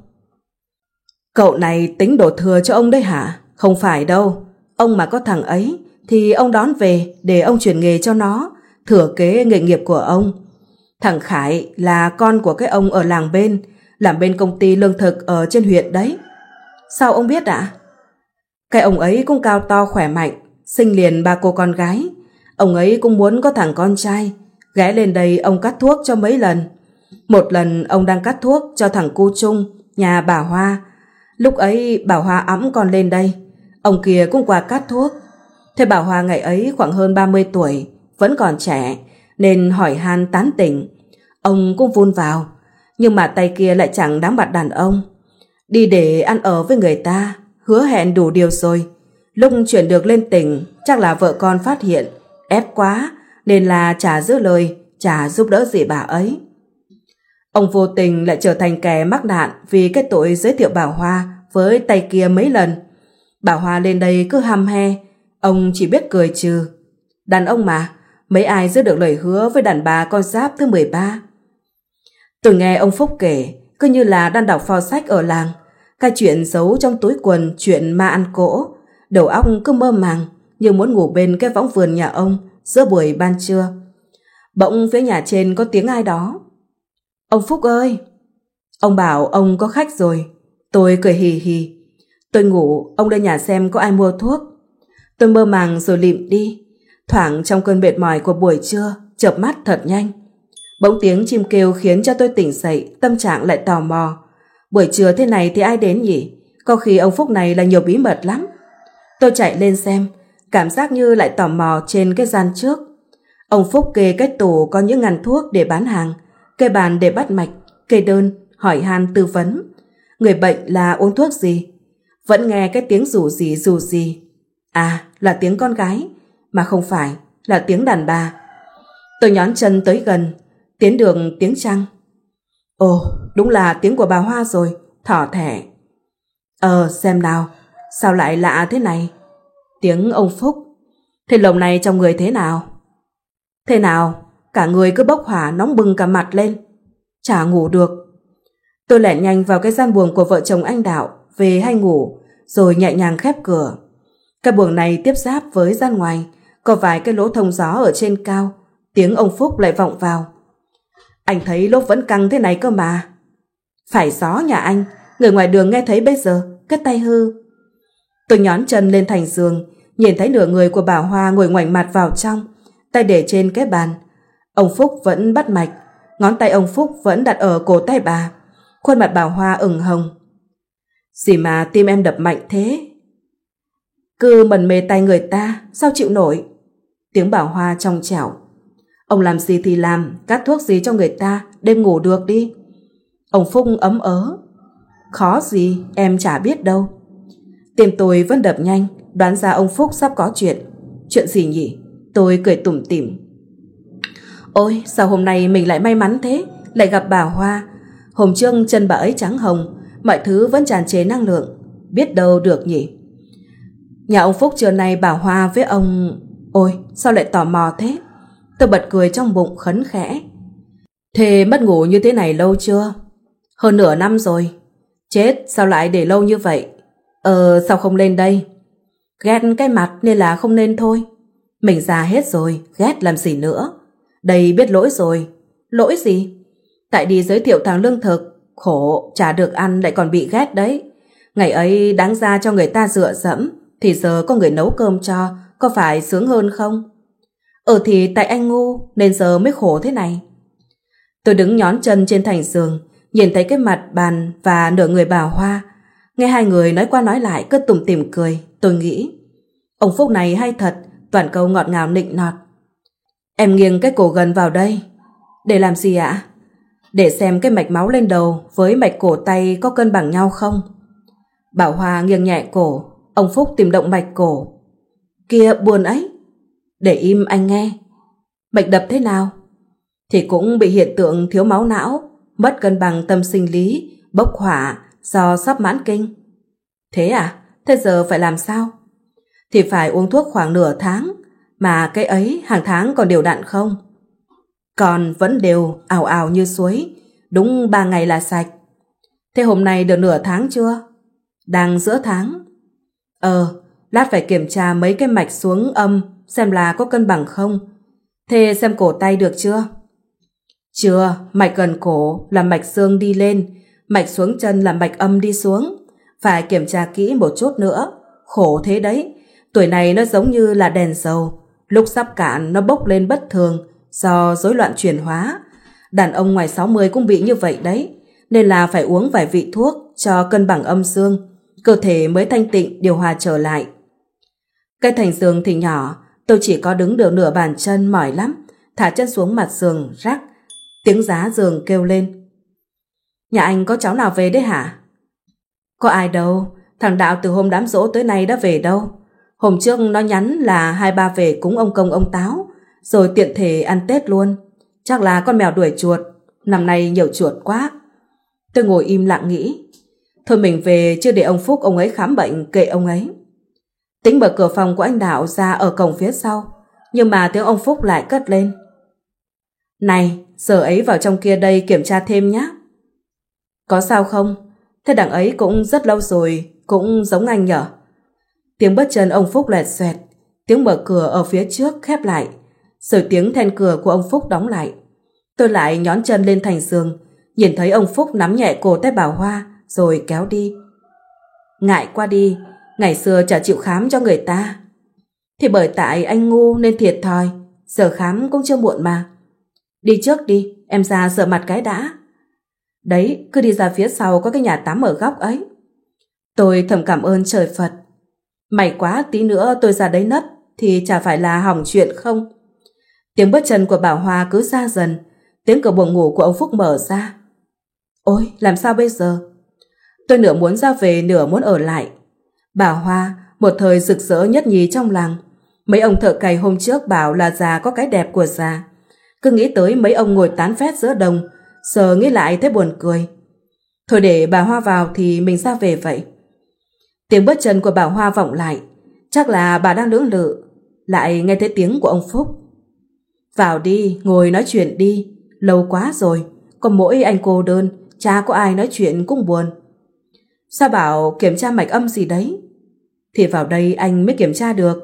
Speaker 1: Cậu này tính đổ thừa cho ông đấy hả? Không phải đâu. Ông mà có thằng ấy thì ông đón về để ông chuyển nghề cho nó, thừa kế nghề nghiệp của ông. Thằng Khải là con của cái ông ở làng bên, làm bên công ty lương thực ở trên huyện đấy. Sao ông biết ạ? Cái ông ấy cũng cao to khỏe mạnh, sinh liền ba cô con gái. Ông ấy cũng muốn có thằng con trai, ghé lên đây ông cắt thuốc cho mấy lần. Một lần ông đang cắt thuốc cho thằng cu Trung, nhà bà Hoa. Lúc ấy bà Hoa ẵm con lên đây, ông kia cũng qua cắt thuốc. Thế bà Hoa ngày ấy khoảng hơn ba mươi tuổi, vẫn còn trẻ, nên hỏi han tán tỉnh. Ông cũng vun vào, nhưng mà tay kia lại chẳng đáng mặt đàn ông. Đi để ăn ở với người ta, hứa hẹn đủ điều rồi. Lúc chuyển được lên tỉnh, chắc là vợ con phát hiện, ép quá, nên là chả giữ lời, chả giúp đỡ gì bà ấy. Ông vô tình lại trở thành kẻ mắc nạn vì cái tội giới thiệu bà Hoa với tay kia mấy lần. Bà Hoa lên đây cứ hăm he, ông chỉ biết cười trừ. Đàn ông mà, mấy ai giữ được lời hứa với đàn bà con giáp thứ mười ba. Tôi nghe ông Phúc kể, cứ như là đang đọc pho sách ở làng. Cái chuyện giấu trong túi quần, chuyện ma ăn cỗ. Đầu óc cứ mơ màng, như muốn ngủ bên cái võng vườn nhà ông giữa buổi ban trưa. Bỗng phía nhà trên có tiếng ai đó. Ông Phúc ơi! Ông bảo ông có khách rồi. Tôi cười hì hì. Tôi ngủ, ông lên nhà xem có ai mua thuốc. Tôi mơ màng rồi lịm đi. Thoảng trong cơn mệt mỏi của buổi trưa, chợp mắt thật nhanh. Bỗng tiếng chim kêu khiến cho tôi tỉnh dậy, tâm trạng lại tò mò. Buổi trưa thế này thì ai đến nhỉ? Có khi ông Phúc này là nhiều bí mật lắm. Tôi chạy lên xem, cảm giác như lại tò mò trên cái gian trước. Ông Phúc kê cái tủ có những ngăn thuốc để bán hàng, kê bàn để bắt mạch, kê đơn, hỏi han tư vấn. Người bệnh là uống thuốc gì? Vẫn nghe cái tiếng rủ gì rủ gì. À, là tiếng con gái, mà không phải, là tiếng đàn bà. Tôi nhón chân tới gần, tiến đường tiếng trăng. Ồ, đúng là tiếng của bà Hoa rồi, thỏ thẻ. Ờ, xem nào, sao lại lạ thế này? Tiếng ông Phúc. Thế lồng này trong người thế nào? Thế nào? Cả người cứ bốc hỏa nóng bừng cả mặt lên. Chả ngủ được. Tôi lẻn nhanh vào cái gian buồng của vợ chồng anh Đạo, về hay ngủ, rồi nhẹ nhàng khép cửa. Cái buồng này tiếp giáp với gian ngoài, có vài cái lỗ thông gió ở trên cao. Tiếng ông Phúc lại vọng vào. Anh thấy lốp vẫn căng thế này cơ mà. Phải gió nhà anh, người ngoài đường nghe thấy bây giờ, cái tay hư. Tôi nhón chân lên thành giường, nhìn thấy nửa người của bà Hoa ngồi ngoảnh mặt vào trong, tay để trên cái bàn. Ông Phúc vẫn bắt mạch, ngón tay ông Phúc vẫn đặt ở cổ tay bà. Khuôn mặt bà Hoa ửng hồng. Gì mà tim em đập mạnh thế? Cứ mần mê tay người ta, sao chịu nổi? Tiếng bà Hoa trong trẻo. Ông làm gì thì làm, cắt thuốc gì cho người ta, đêm ngủ được đi. Ông Phúc ấm ớ. Khó gì, em chả biết đâu. Tim tôi vẫn đập nhanh, đoán ra ông Phúc sắp có chuyện. Chuyện gì nhỉ? Tôi cười tủm tỉm. Ôi, sao hôm nay mình lại may mắn thế, lại gặp bà Hoa. Hôm trước chân bà ấy trắng hồng, mọi thứ vẫn tràn trề năng lượng. Biết đâu được nhỉ? Nhà ông Phúc trưa nay bà Hoa với ông... Ôi, sao lại tò mò thế? Tôi bật cười trong bụng khấn khẽ. Thế mất ngủ như thế này lâu chưa? Hơn nửa năm rồi. Chết, sao lại để lâu như vậy? Ờ, sao không lên đây? Ghét cái mặt nên là không nên thôi. Mình già hết rồi, ghét làm gì nữa. Đây biết lỗi rồi. Lỗi gì? Tại đi giới thiệu thằng lương thực, khổ, chả được ăn lại còn bị ghét đấy. Ngày ấy đáng ra cho người ta dựa dẫm, thì giờ có người nấu cơm cho, có phải sướng hơn không? Ừ thì tại anh ngu nên giờ mới khổ thế này. Tôi đứng nhón chân trên thành giường, nhìn thấy cái mặt bàn và nửa người bà Hoa. Nghe hai người nói qua nói lại cứ tủm tỉm cười, tôi nghĩ ông Phúc này hay thật, toàn câu ngọt ngào nịnh nọt. Em nghiêng cái cổ gần vào đây. Để làm gì ạ? Để xem cái mạch máu lên đầu với mạch cổ tay có cân bằng nhau không. Bảo Hoa nghiêng nhẹ cổ, ông Phúc tìm động mạch cổ. Kia buồn ấy. Để im anh nghe. Mạch đập thế nào? Thì cũng bị hiện tượng thiếu máu não, mất cân bằng tâm sinh lý, bốc hỏa do sắp mãn kinh. Thế à? Thế giờ phải làm sao? Thì phải uống thuốc khoảng nửa tháng, Mà cái ấy hàng tháng còn đều đặn không? Còn vẫn đều, ào ào như suối, đúng ba ngày là sạch. Thế hôm nay được nửa tháng chưa? Đang giữa tháng. Ờ, lát phải kiểm tra mấy cái mạch xuống âm xem là có cân bằng không. Thế xem cổ tay được chưa? Chưa, mạch gần cổ là mạch xương đi lên, mạch xuống chân là mạch âm đi xuống. Phải kiểm tra kỹ một chút nữa. Khổ thế đấy, tuổi này nó giống như là đèn dầu, lúc sắp cạn nó bốc lên bất thường do rối loạn chuyển hóa. Đàn ông ngoài sáu mươi cũng bị như vậy đấy, nên là phải uống vài vị thuốc cho cân bằng âm dương, cơ thể mới thanh tịnh điều hòa trở lại. Cái thành giường thì nhỏ, tôi chỉ có đứng được nửa bàn chân, mỏi lắm. Thả chân xuống mặt giường, rắc, tiếng giá giường kêu lên. Nhà anh có cháu nào về đấy hả? Có ai đâu, thằng Đạo từ hôm đám giỗ tới nay đã về đâu. Hôm trước nó nhắn là hai ba về cúng ông Công ông Táo, rồi tiện thể ăn Tết luôn. Chắc là con mèo đuổi chuột, năm nay nhiều chuột quá. Tôi ngồi im lặng nghĩ, thôi mình về chứ để ông Phúc ông ấy khám bệnh kệ ông ấy. Tính mở cửa phòng của anh Đạo ra ở cổng phía sau, nhưng mà tiếng ông Phúc lại cất lên. Này, giờ ấy vào trong kia đây kiểm tra thêm nhé. Có sao không? Thế đằng ấy cũng rất lâu rồi, cũng giống anh nhở. Tiếng bước chân ông Phúc lẹt xoẹt, tiếng mở cửa ở phía trước khép lại, rồi tiếng then cửa của ông Phúc đóng lại. Tôi lại nhón chân lên thành giường, nhìn thấy ông Phúc nắm nhẹ cổ tay Bảo Hoa rồi kéo đi. Ngại qua đi, ngày xưa chả chịu khám cho người ta. Thì bởi tại anh ngu nên thiệt thòi, giờ khám cũng chưa muộn mà. Đi trước đi, em ra rửa mặt cái đã. Đấy, cứ đi ra phía sau có cái nhà tắm ở góc ấy. Tôi thầm cảm ơn trời Phật. May quá, tí nữa tôi ra đấy nấp thì chả phải là hỏng chuyện không. Tiếng bước chân của Bảo Hoa cứ xa dần, tiếng cửa buồng ngủ của ông Phúc mở ra. Ôi, làm sao bây giờ? Tôi nửa muốn ra về, nửa muốn ở lại. Bảo Hoa, một thời rực rỡ nhất nhì trong làng. Mấy ông thợ cày hôm trước bảo là già có cái đẹp của già. Cứ nghĩ tới mấy ông ngồi tán phét giữa đồng, giờ nghĩ lại thấy buồn cười. Thôi để bà Hoa vào thì mình ra về vậy. Tiếng bước chân của Bảo Hoa vọng lại, chắc là bà đang lưỡng lự, lại nghe thấy tiếng của ông Phúc. Vào đi, ngồi nói chuyện đi, lâu quá rồi, có mỗi anh cô đơn, chả có ai nói chuyện cũng buồn. Sao bảo kiểm tra mạch âm gì đấy? Thì vào đây anh mới kiểm tra được.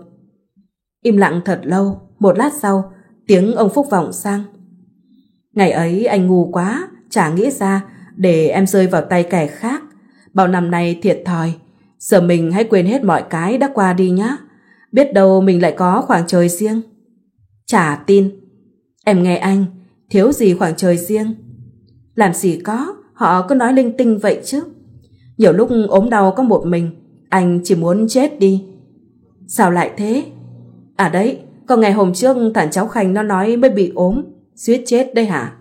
Speaker 1: Im lặng thật lâu, một lát sau, tiếng ông Phúc vọng sang. Ngày ấy anh ngu quá, chả nghĩ ra để em rơi vào tay kẻ khác. Bao năm nay thiệt thòi, giờ mình hãy quên hết mọi cái đã qua đi nhá. Biết đâu mình lại có khoảng trời riêng. Chả tin. Em nghe anh, thiếu gì khoảng trời riêng. Làm gì có, họ cứ nói linh tinh vậy chứ. Nhiều lúc ốm đau có một mình, anh chỉ muốn chết đi. Sao lại thế? À đấy, có ngày hôm trước thằng cháu Khanh nó nói mới bị ốm, suýt chết đây hả?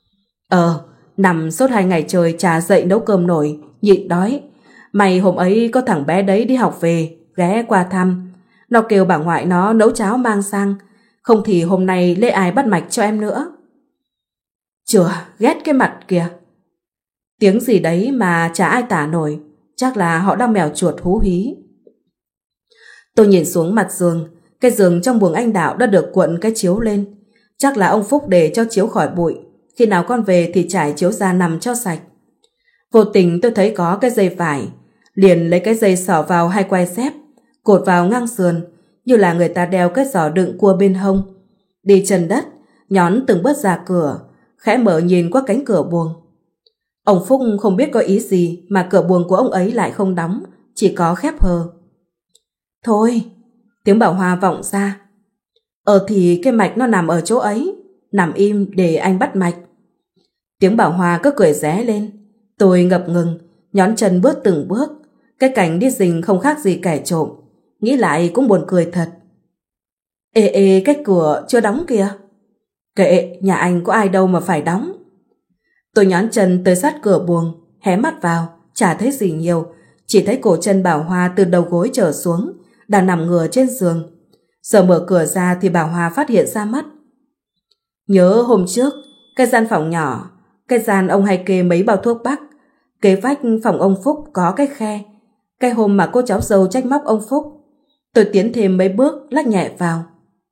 Speaker 1: Ờ, nằm sốt hai ngày trời chả dậy nấu cơm nổi, nhịn đói. May hôm ấy có thằng bé đấy đi học về, ghé qua thăm. Nó kêu bà ngoại nó nấu cháo mang sang, không thì hôm nay lê ai bắt mạch cho em nữa. Chừa, ghét cái mặt kìa. Tiếng gì đấy mà chả ai tả nổi, chắc là họ đang mèo chuột hú hí. Tôi nhìn xuống mặt giường, cái giường trong buồng anh Đạo đã được cuộn cái chiếu lên. Chắc là ông Phúc để cho chiếu khỏi bụi, khi nào con về thì trải chiếu ra nằm cho sạch. Vô tình tôi thấy có cái dây vải, liền lấy cái dây xỏ vào hai quai xếp, cột vào ngang sườn, như là người ta đeo cái giỏ đựng cua bên hông. Đi chân đất, nhón từng bước ra cửa, khẽ mở nhìn qua cánh cửa buồng. Ông Phúc không biết có ý gì mà cửa buồng của ông ấy lại không đóng, chỉ có khép hờ. Thôi, tiếng Bảo Hoa vọng ra. Ờ thì cái mạch nó nằm ở chỗ ấy, nằm im để anh bắt mạch. Tiếng Bảo Hoa cứ cười ré lên. Tôi ngập ngừng, nhón chân bước từng bước. Cái cảnh đi rình không khác gì kẻ trộm, nghĩ lại cũng buồn cười thật. Ê ê, cái cửa chưa đóng kìa. Kệ, nhà anh có ai đâu mà phải đóng. Tôi nhón chân tới sát cửa buồng, hé mắt vào, chả thấy gì nhiều, chỉ thấy cổ chân Bảo Hoa từ đầu gối trở xuống, đang nằm ngửa trên giường. Giờ mở cửa ra thì Bảo Hoa phát hiện ra mất. Nhớ hôm trước, cái gian phòng nhỏ, cái gian ông hay kê mấy bao thuốc bắc, kế vách phòng ông Phúc có cái khe. Cái hôm mà cô cháu dâu trách móc ông Phúc, tôi tiến thêm mấy bước lách nhẹ vào.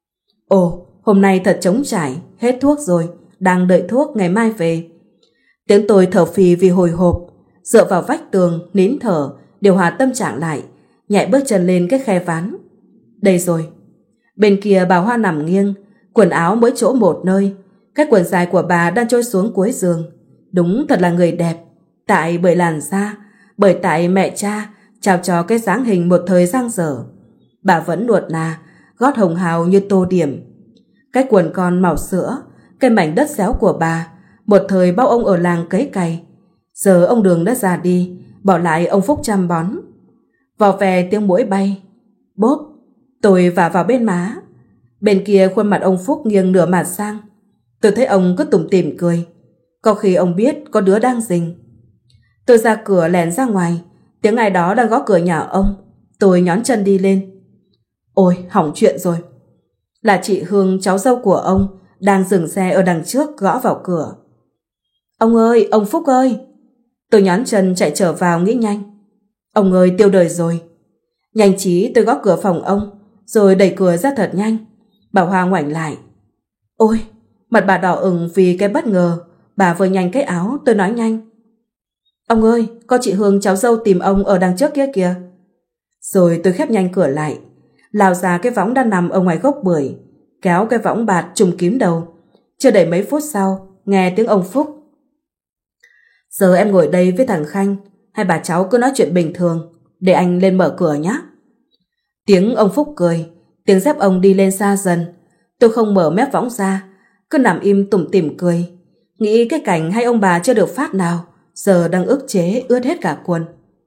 Speaker 1: Ồ, hôm nay thật trống trải, hết thuốc rồi, đang đợi thuốc ngày mai về. Tiếng tôi thở phì vì hồi hộp, dựa vào vách tường, nín thở, điều hòa tâm trạng lại, nhảy bước chân lên cái khe ván. Đây rồi. Bên kia bà Hoa nằm nghiêng, quần áo mỗi chỗ một nơi, cái quần dài của bà đang trôi xuống cuối giường. Đúng thật là người đẹp, tại bởi làn da, bởi tại mẹ cha trao cho cái dáng hình một thời dang dở. Bà vẫn nuột nà, gót hồng hào như tô điểm. Cái quần con màu sữa, cái mảnh đất xéo của bà, một thời bao ông ở làng cấy cày. Giờ ông Đường đã già đi, bỏ lại ông Phúc chăm bón. Vò về tiếng muỗi bay. Bốp, tôi vả vào bên má. Bên kia khuôn mặt ông Phúc nghiêng nửa mặt sang. Tôi thấy ông cứ tủm tỉm cười. Có khi ông biết có đứa đang rình. Tôi ra cửa lèn ra ngoài, tiếng ai đó đang gõ cửa nhà ông. Tôi nhón chân đi lên. Ôi, hỏng chuyện rồi. Là chị Hương, cháu dâu của ông, đang dừng xe ở đằng trước gõ vào cửa. Ông ơi, ông Phúc ơi. Tôi nhón chân chạy trở vào nghĩ nhanh. Ông ơi, tiêu đời rồi. Nhanh trí tôi gõ cửa phòng ông, rồi đẩy cửa ra thật nhanh. Bà Hoa ngoảnh lại. Ôi, mặt bà đỏ ửng vì cái bất ngờ. Bà vừa nhanh cái áo, tôi nói nhanh. Ông ơi, có chị Hương cháu dâu tìm ông ở đằng trước kia kìa. Rồi tôi khép nhanh cửa lại, lao ra cái võng đang nằm ở ngoài gốc bưởi, kéo cái võng bạt trùm kín đầu. Chưa đầy mấy phút sau, nghe tiếng ông Phúc. Giờ em ngồi đây với thằng Khanh, hai bà cháu cứ nói chuyện bình thường, để anh lên mở cửa nhé. Tiếng ông Phúc cười, tiếng dép ông đi lên xa dần. Tôi không mở mép võng ra, cứ nằm im tủm tỉm cười, nghĩ cái cảnh hai ông bà chưa được phát nào, giờ đang ức chế ướt hết cả quần.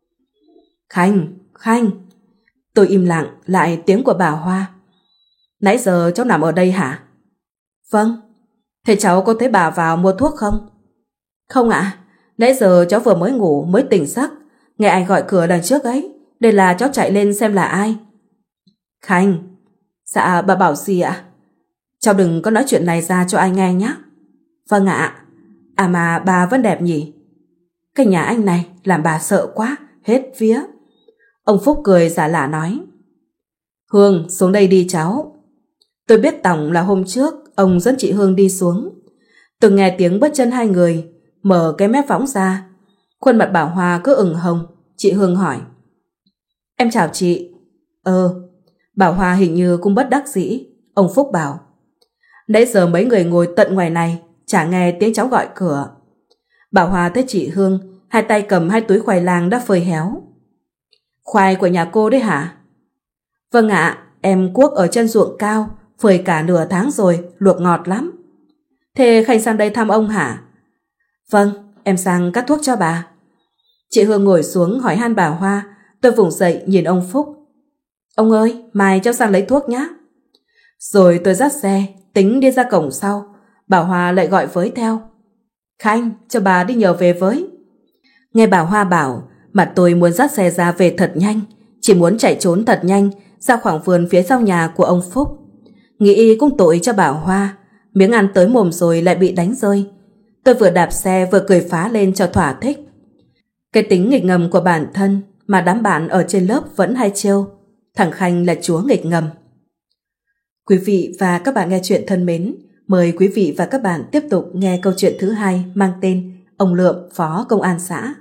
Speaker 1: Khanh, Khanh. Tôi im lặng lại tiếng của bà Hoa. Nãy giờ cháu nằm ở đây hả? Vâng. Thế cháu có thấy bà vào mua thuốc không? Không ạ, nãy giờ cháu vừa mới ngủ mới tỉnh giấc, nghe ai gọi cửa đằng trước ấy, nên là cháu chạy lên xem là ai. Khanh. Dạ bà bảo gì ạ? Cháu đừng có nói chuyện này ra cho ai nghe nhé. Vâng ạ. À mà bà vẫn đẹp nhỉ? Cái nhà anh này làm bà sợ quá, hết vía. Ông Phúc cười giả lả nói. Hương, xuống đây đi cháu. Tôi biết tỏng là hôm trước ông dẫn chị Hương đi xuống. Tôi nghe tiếng bước chân hai người, mở cái mép võng ra. Khuôn mặt bà Hoa cứ ửng hồng. Chị Hương hỏi. Em chào chị. Ờ. Bà Hoa hình như cũng bất đắc dĩ. Ông Phúc bảo. Nãy giờ mấy người ngồi tận ngoài này chả nghe tiếng cháu gọi cửa. Bà Hoa thấy chị Hương hai tay cầm hai túi khoai lang đã phơi héo. Khoai của nhà cô đấy hả? Vâng ạ, em cuốc ở chân ruộng cao, phơi cả nửa tháng rồi, luộc ngọt lắm. Thế Khanh sang đây thăm ông hả? Vâng, em sang cắt thuốc cho bà. Chị Hương ngồi xuống hỏi han bà Hoa. Tôi vùng dậy nhìn ông Phúc. Ông ơi, mai cháu sang lấy thuốc nhé. Rồi tôi dắt xe tính đi ra cổng sau. Bà Hoa lại gọi với theo. Khanh, cho bà đi nhờ về với. Nghe bà Hoa bảo, mặt tôi muốn dắt xe ra về thật nhanh, chỉ muốn chạy trốn thật nhanh ra khoảng vườn phía sau nhà của ông Phúc. Nghĩ cũng tội cho bà Hoa, miếng ăn tới mồm rồi lại bị đánh rơi. Tôi vừa đạp xe vừa cười phá lên cho thỏa thích. Cái tính nghịch ngầm của bản thân mà đám bạn ở trên lớp vẫn hay trêu. Thằng Khanh là chúa nghịch ngầm. Quý vị và các bạn nghe chuyện thân mến, mời quý vị và các bạn tiếp tục nghe câu chuyện thứ hai mang tên Ông Lượm, Phó Công an xã.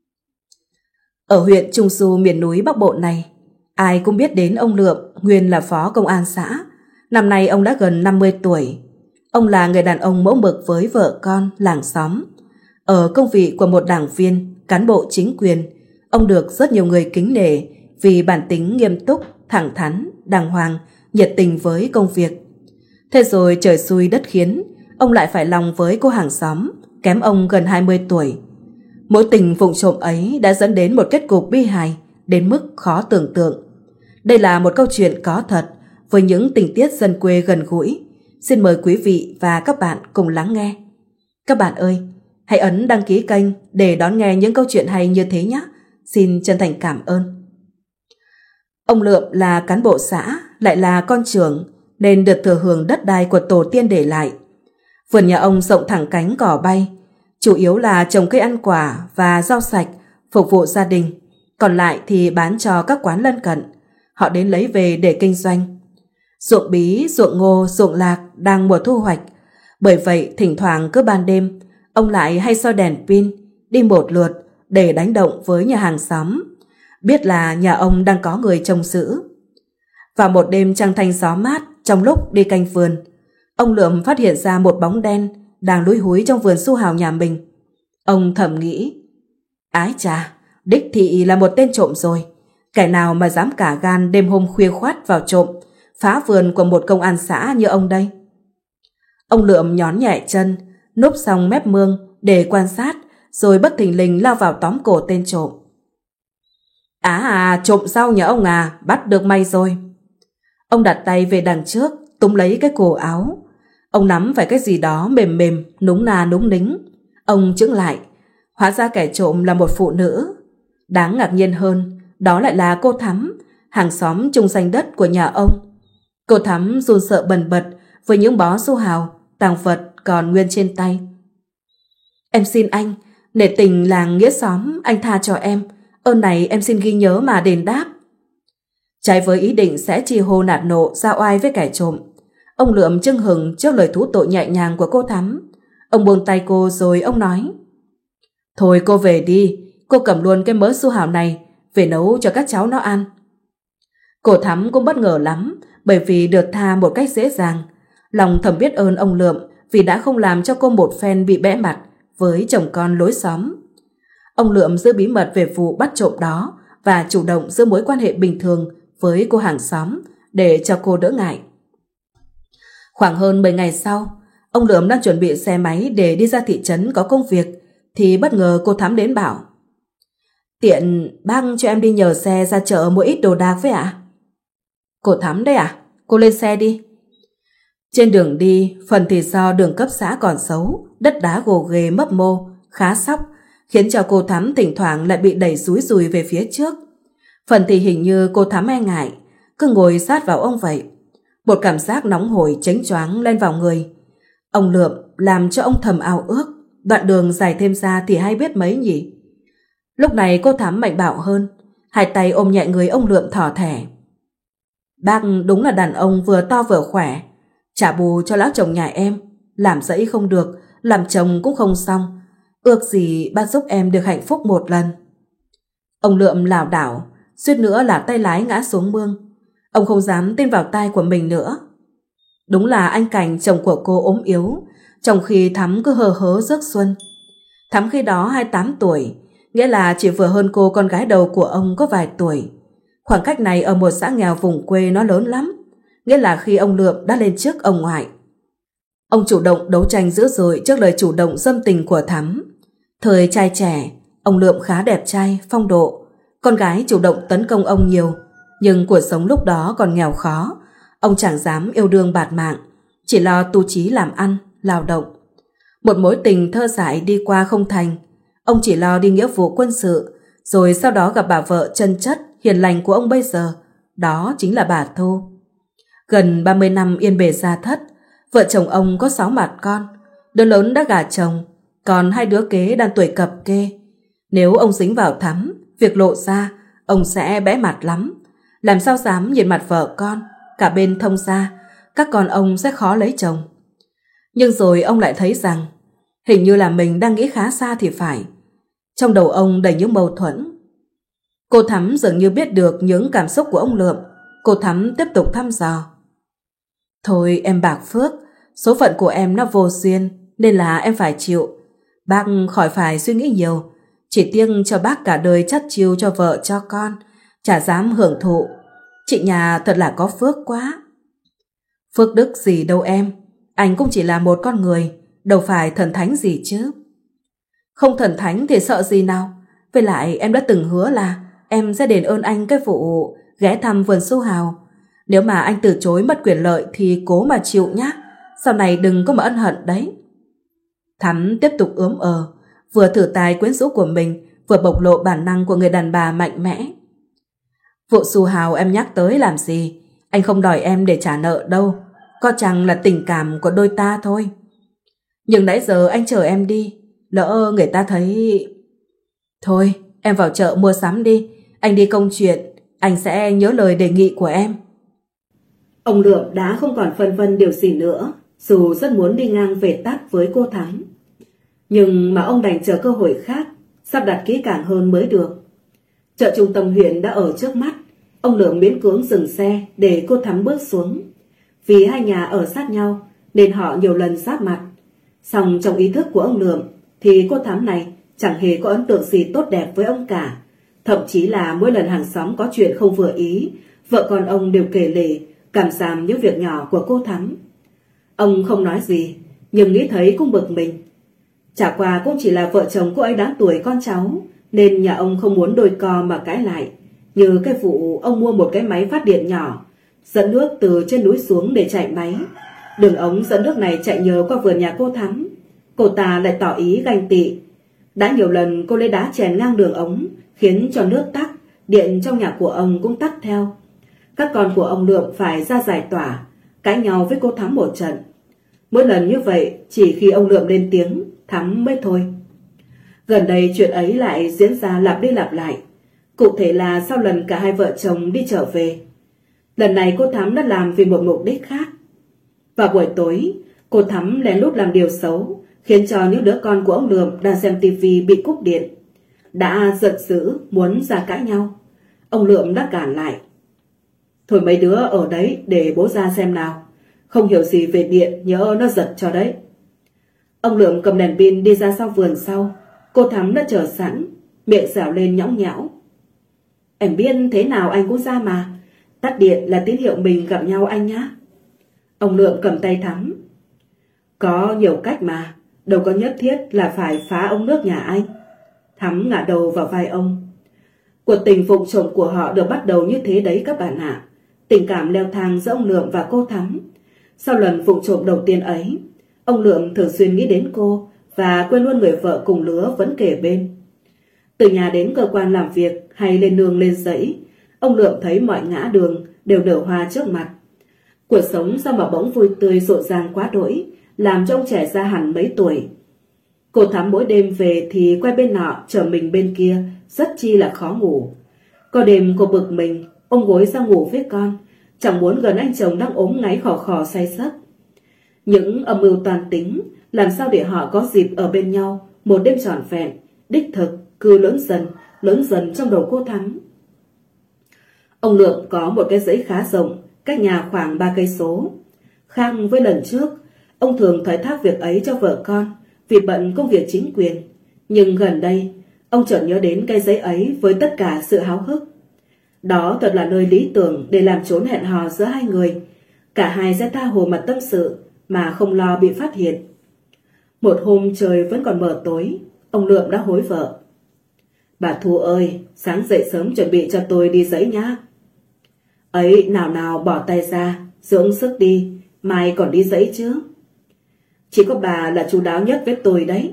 Speaker 1: Ở huyện Trung Du miền núi Bắc Bộ này, ai cũng biết đến ông Lượm, nguyên là Phó Công an xã. Năm nay ông đã gần năm mươi tuổi. Ông là người đàn ông mẫu mực với vợ con, làng xóm. Ở cương vị của một đảng viên, cán bộ chính quyền, ông được rất nhiều người kính nể vì bản tính nghiêm túc, thẳng thắn, đàng hoàng, nhiệt tình với công việc. Thế rồi trời xui đất khiến, ông lại phải lòng với cô hàng xóm, kém ông gần hai mươi tuổi. Mối tình vụng trộm ấy đã dẫn đến một kết cục bi hài đến mức khó tưởng tượng. Đây là một câu chuyện có thật với những tình tiết dân quê gần gũi. Xin mời quý vị và các bạn cùng lắng nghe. Các bạn ơi, hãy ấn đăng ký kênh để đón nghe những câu chuyện hay như thế nhé. Xin chân thành cảm ơn. Ông Lượm là cán bộ xã, lại là con trưởng, nên được thừa hưởng đất đai của tổ tiên để lại. Vườn nhà ông rộng thẳng cánh cỏ bay, chủ yếu là trồng cây ăn quả và rau sạch phục vụ gia đình, còn lại thì bán cho các quán lân cận. Họ đến lấy về để kinh doanh. Ruộng bí, ruộng ngô, ruộng lạc đang mùa thu hoạch. Bởi vậy thỉnh thoảng cứ ban đêm, ông lại hay soi đèn pin, đi một lượt để đánh động với nhà hàng xóm, biết là nhà ông đang có người trông giữ. Vào một đêm trăng thanh gió mát, trong lúc đi canh vườn, ông Lượm phát hiện ra một bóng đen đang lúi húi trong vườn su hào nhà mình. Ông thầm nghĩ, ái chà, đích thị là một tên trộm rồi. Kẻ nào mà dám cả gan đêm hôm khuya khoắt vào trộm, phá vườn của một công an xã như ông đây. Ông Lượm nhón nhẹ chân, núp xong mép mương để quan sát, rồi bất thình lình lao vào tóm cổ tên trộm. Á à, trộm rau nhà ông à, bắt được mày rồi. Ông đặt tay về đằng trước, túm lấy cái cổ áo. Ông nắm phải cái gì đó mềm mềm, núng nà núng nính. Ông chững lại, hóa ra kẻ trộm là một phụ nữ. Đáng ngạc nhiên hơn, đó lại là cô Thắm, hàng xóm chung danh đất của nhà ông. Cô Thắm run sợ bần bật với những bó su hào, tàng vật còn nguyên trên tay. Em xin anh, nể tình làng nghĩa xóm, anh tha cho em. Ơn này em xin ghi nhớ mà đền đáp. Trái với ý định sẽ chi hô nạt nộ ra oai với kẻ trộm, ông Lượm chưng hừng trước lời thú tội nhẹ nhàng của cô Thắm. Ông buông tay cô rồi ông nói, thôi cô về đi, cô cầm luôn cái mớ su hào này về nấu cho các cháu nó ăn. Cô Thắm cũng bất ngờ lắm, bởi vì được tha một cách dễ dàng. Lòng thầm biết ơn ông Lượm vì đã không làm cho cô một phen bị bẽ mặt với chồng con lối xóm. Ông Lượm giữ bí mật về vụ bắt trộm đó và chủ động giữ mối quan hệ bình thường với cô hàng xóm để cho cô đỡ ngại. Khoảng hơn mười ngày sau, ông Lượm đang chuẩn bị xe máy để đi ra thị trấn có công việc, thì bất ngờ cô Thắm đến bảo, tiện bác cho em đi nhờ xe ra chợ mua ít đồ đạc với ạ. À? Cô Thắm đây à? Cô lên xe đi. Trên đường đi, phần thì do đường cấp xã còn xấu, đất đá gồ ghề mấp mô, khá sóc, khiến cho cô Thắm thỉnh thoảng lại bị đẩy dúi dùi về phía trước. Phần thì hình như cô Thắm e ngại, cứ ngồi sát vào ông vậy. Một cảm giác nóng hổi chánh choáng lên vào người. Ông Lượm làm cho ông thầm ao ước, đoạn đường dài thêm ra thì hay biết mấy nhỉ. Lúc này cô Thắm mạnh bạo hơn, hai tay ôm nhẹ người ông Lượm thỏ thẻ. Bác đúng là đàn ông vừa to vừa khỏe, trả bù cho lão chồng nhà em, làm dãy không được, làm chồng cũng không xong. Ước gì bác giúp em được hạnh phúc một lần. Ông Lượm lảo đảo, suýt nữa là tay lái ngã xuống mương. Ông không dám tin vào tai của mình nữa. Đúng là anh Cảnh, chồng của cô ốm yếu, trong khi Thắm cứ hờ hớ rước xuân. Thắm khi đó hai mươi tám tuổi, nghĩa là chỉ vừa hơn cô con gái đầu của ông có vài tuổi. Khoảng cách này ở một xã nghèo vùng quê nó lớn lắm, nghĩa là khi ông Lượm đã lên trước ông ngoại. Ông chủ động đấu tranh dữ dội trước lời chủ động dâm tình của Thắm. Thời trai trẻ, ông Lượm khá đẹp trai, phong độ. Con gái chủ động tấn công ông nhiều, nhưng cuộc sống lúc đó còn nghèo khó. Ông chẳng dám yêu đương bạt mạng, chỉ lo tu chí làm ăn, lao động. Một mối tình thơ dại đi qua không thành, ông chỉ lo đi nghĩa vụ quân sự, rồi sau đó gặp bà vợ chân chất, hiền lành của ông bây giờ, đó chính là bà Thu. Gần ba mươi năm yên bề gia thất, vợ chồng ông có sáu mặt con, đứa lớn đã gả chồng, còn hai đứa kế đang tuổi cập kê. Nếu ông dính vào Thắm, việc lộ ra, ông sẽ bẽ mặt lắm. Làm sao dám nhìn mặt vợ con, cả bên thông gia, các con ông sẽ khó lấy chồng. Nhưng rồi ông lại thấy rằng, hình như là mình đang nghĩ khá xa thì phải. Trong đầu ông đầy những mâu thuẫn. Cô Thắm dường như biết được những cảm xúc của ông Lượm. Cô Thắm tiếp tục thăm dò. Thôi em bạc phước, số phận của em nó vô duyên, nên là em phải chịu. Bác khỏi phải suy nghĩ nhiều, chỉ tiếc cho bác cả đời chắt chiu cho vợ cho con, chả dám hưởng thụ. Chị nhà thật là có phước quá. Phước đức gì đâu em, anh cũng chỉ là một con người, đâu phải thần thánh gì chứ. Không thần thánh thì sợ gì nào. Với lại em đã từng hứa là em sẽ đền ơn anh cái vụ ghé thăm vườn su hào. Nếu mà anh từ chối mất quyền lợi thì cố mà chịu nhá, sau này đừng có mà ân hận đấy. Thắm tiếp tục ướm ờ, vừa thử tài quyến rũ của mình, vừa bộc lộ bản năng của người đàn bà mạnh mẽ. Vụ su hào em nhắc tới làm gì? Anh không đòi em để trả nợ đâu, có chẳng là tình cảm của đôi ta thôi. Nhưng nãy giờ anh chờ em đi, lỡ người ta thấy... Thôi, em vào chợ mua sắm đi, anh đi công chuyện, anh sẽ nhớ lời đề nghị của em. Ông Lượm đã không còn phân vân điều gì nữa, dù rất muốn đi ngang về tắt với cô Thắm. Nhưng mà ông đành chờ cơ hội khác, sắp đặt kỹ càng hơn mới được. Chợ trung tâm huyện đã ở trước mắt, ông Lượm miễn cưỡng dừng xe để cô Thắm bước xuống. Vì hai nhà ở sát nhau nên họ nhiều lần giáp mặt. Song trong ý thức của ông Lượm thì cô Thắm này chẳng hề có ấn tượng gì tốt đẹp với ông cả. Thậm chí là mỗi lần hàng xóm có chuyện không vừa ý, vợ con ông đều kể lể, cảm giảm những việc nhỏ của cô Thắm. Ông không nói gì, nhưng nghĩ thấy cũng bực mình. Chả qua cũng chỉ là vợ chồng cô ấy đáng tuổi con cháu, nên nhà ông không muốn đôi co mà cãi lại. Như cái vụ ông mua một cái máy phát điện nhỏ, dẫn nước từ trên núi xuống để chạy máy. Đường ống dẫn nước này chạy nhờ qua vườn nhà cô Thắm. Cô ta lại tỏ ý ganh tị. Đã nhiều lần cô lấy đá chèn ngang đường ống, khiến cho nước tắc, điện trong nhà của ông cũng tắc theo. Các con của ông Lượm phải ra giải tỏa, cãi nhau với cô Thắm một trận. Mỗi lần như vậy, chỉ khi ông Lượm lên tiếng, Thắm mới thôi. Gần đây chuyện ấy lại diễn ra lặp đi lặp lại. Cụ thể là sau lần cả hai vợ chồng đi trở về. Lần này cô Thắm đã làm vì một mục đích khác. Vào buổi tối, cô Thắm lén lút làm điều xấu, khiến cho những đứa con của ông Lượm đang xem tivi bị cúp điện. Đã giận dữ muốn ra cãi nhau. Ông Lượm đã cản lại. Thôi mấy đứa ở đấy để bố ra xem nào. Không hiểu gì về điện, nhớ nó giật cho đấy. Ông Lượm cầm đèn pin đi ra sau vườn sau. Cô Thắm đã chờ sẵn, miệng xẻo lên nhõng nhẽo. Em biết thế nào anh cũng ra mà. Tắt điện là tín hiệu mình gặp nhau anh nhá. Ông Lượm cầm tay Thắm. Có nhiều cách mà, đâu có nhất thiết là phải phá ống nước nhà anh. Thắm ngả đầu vào vai ông. Cuộc tình vụng trộm của họ được bắt đầu như thế đấy các bạn ạ. Tình cảm leo thang giữa ông Lượm và cô Thắm. Sau lần vụng trộm đầu tiên ấy, ông Lượm thường xuyên nghĩ đến cô và quên luôn người vợ cùng lứa vẫn kề bên. Từ nhà đến cơ quan làm việc hay lên nương lên dãy, ông Lượm thấy mọi ngã đường đều nở hoa trước mặt. Cuộc sống sao mà bỗng vui tươi rộn ràng quá đỗi, làm cho ông trẻ ra hẳn mấy tuổi. Cô Thắm mỗi đêm về thì quay bên nọ trở mình bên kia, rất chi là khó ngủ. Có đêm cô bực mình, ôm gối ra ngủ với con, chẳng muốn gần anh chồng đang ốm ngáy khò khò say giấc. Những âm mưu toàn tính, làm sao để họ có dịp ở bên nhau một đêm trọn vẹn, đích thực cứ lớn dần, lớn dần trong đầu cô Thắm. Ông Lượm có một cái dãy khá rộng, cách nhà khoảng ba cây số. Khác với lần trước, ông thường thoái thác việc ấy cho vợ con vì bận công việc chính quyền. Nhưng gần đây, ông chợt nhớ đến cây giấy ấy với tất cả sự háo hức. Đó thật là nơi lý tưởng để làm chốn hẹn hò giữa hai người. Cả hai sẽ tha hồ mà tâm sự mà không lo bị phát hiện. Một hôm trời vẫn còn mờ tối, ông Lượm đã hối vợ. Bà Thu ơi, sáng dậy sớm chuẩn bị cho tôi đi dãy nhá. Ấy, nào nào bỏ tay ra, dưỡng sức đi, mai còn đi dãy chứ. Chỉ có bà là chu đáo nhất với tôi đấy.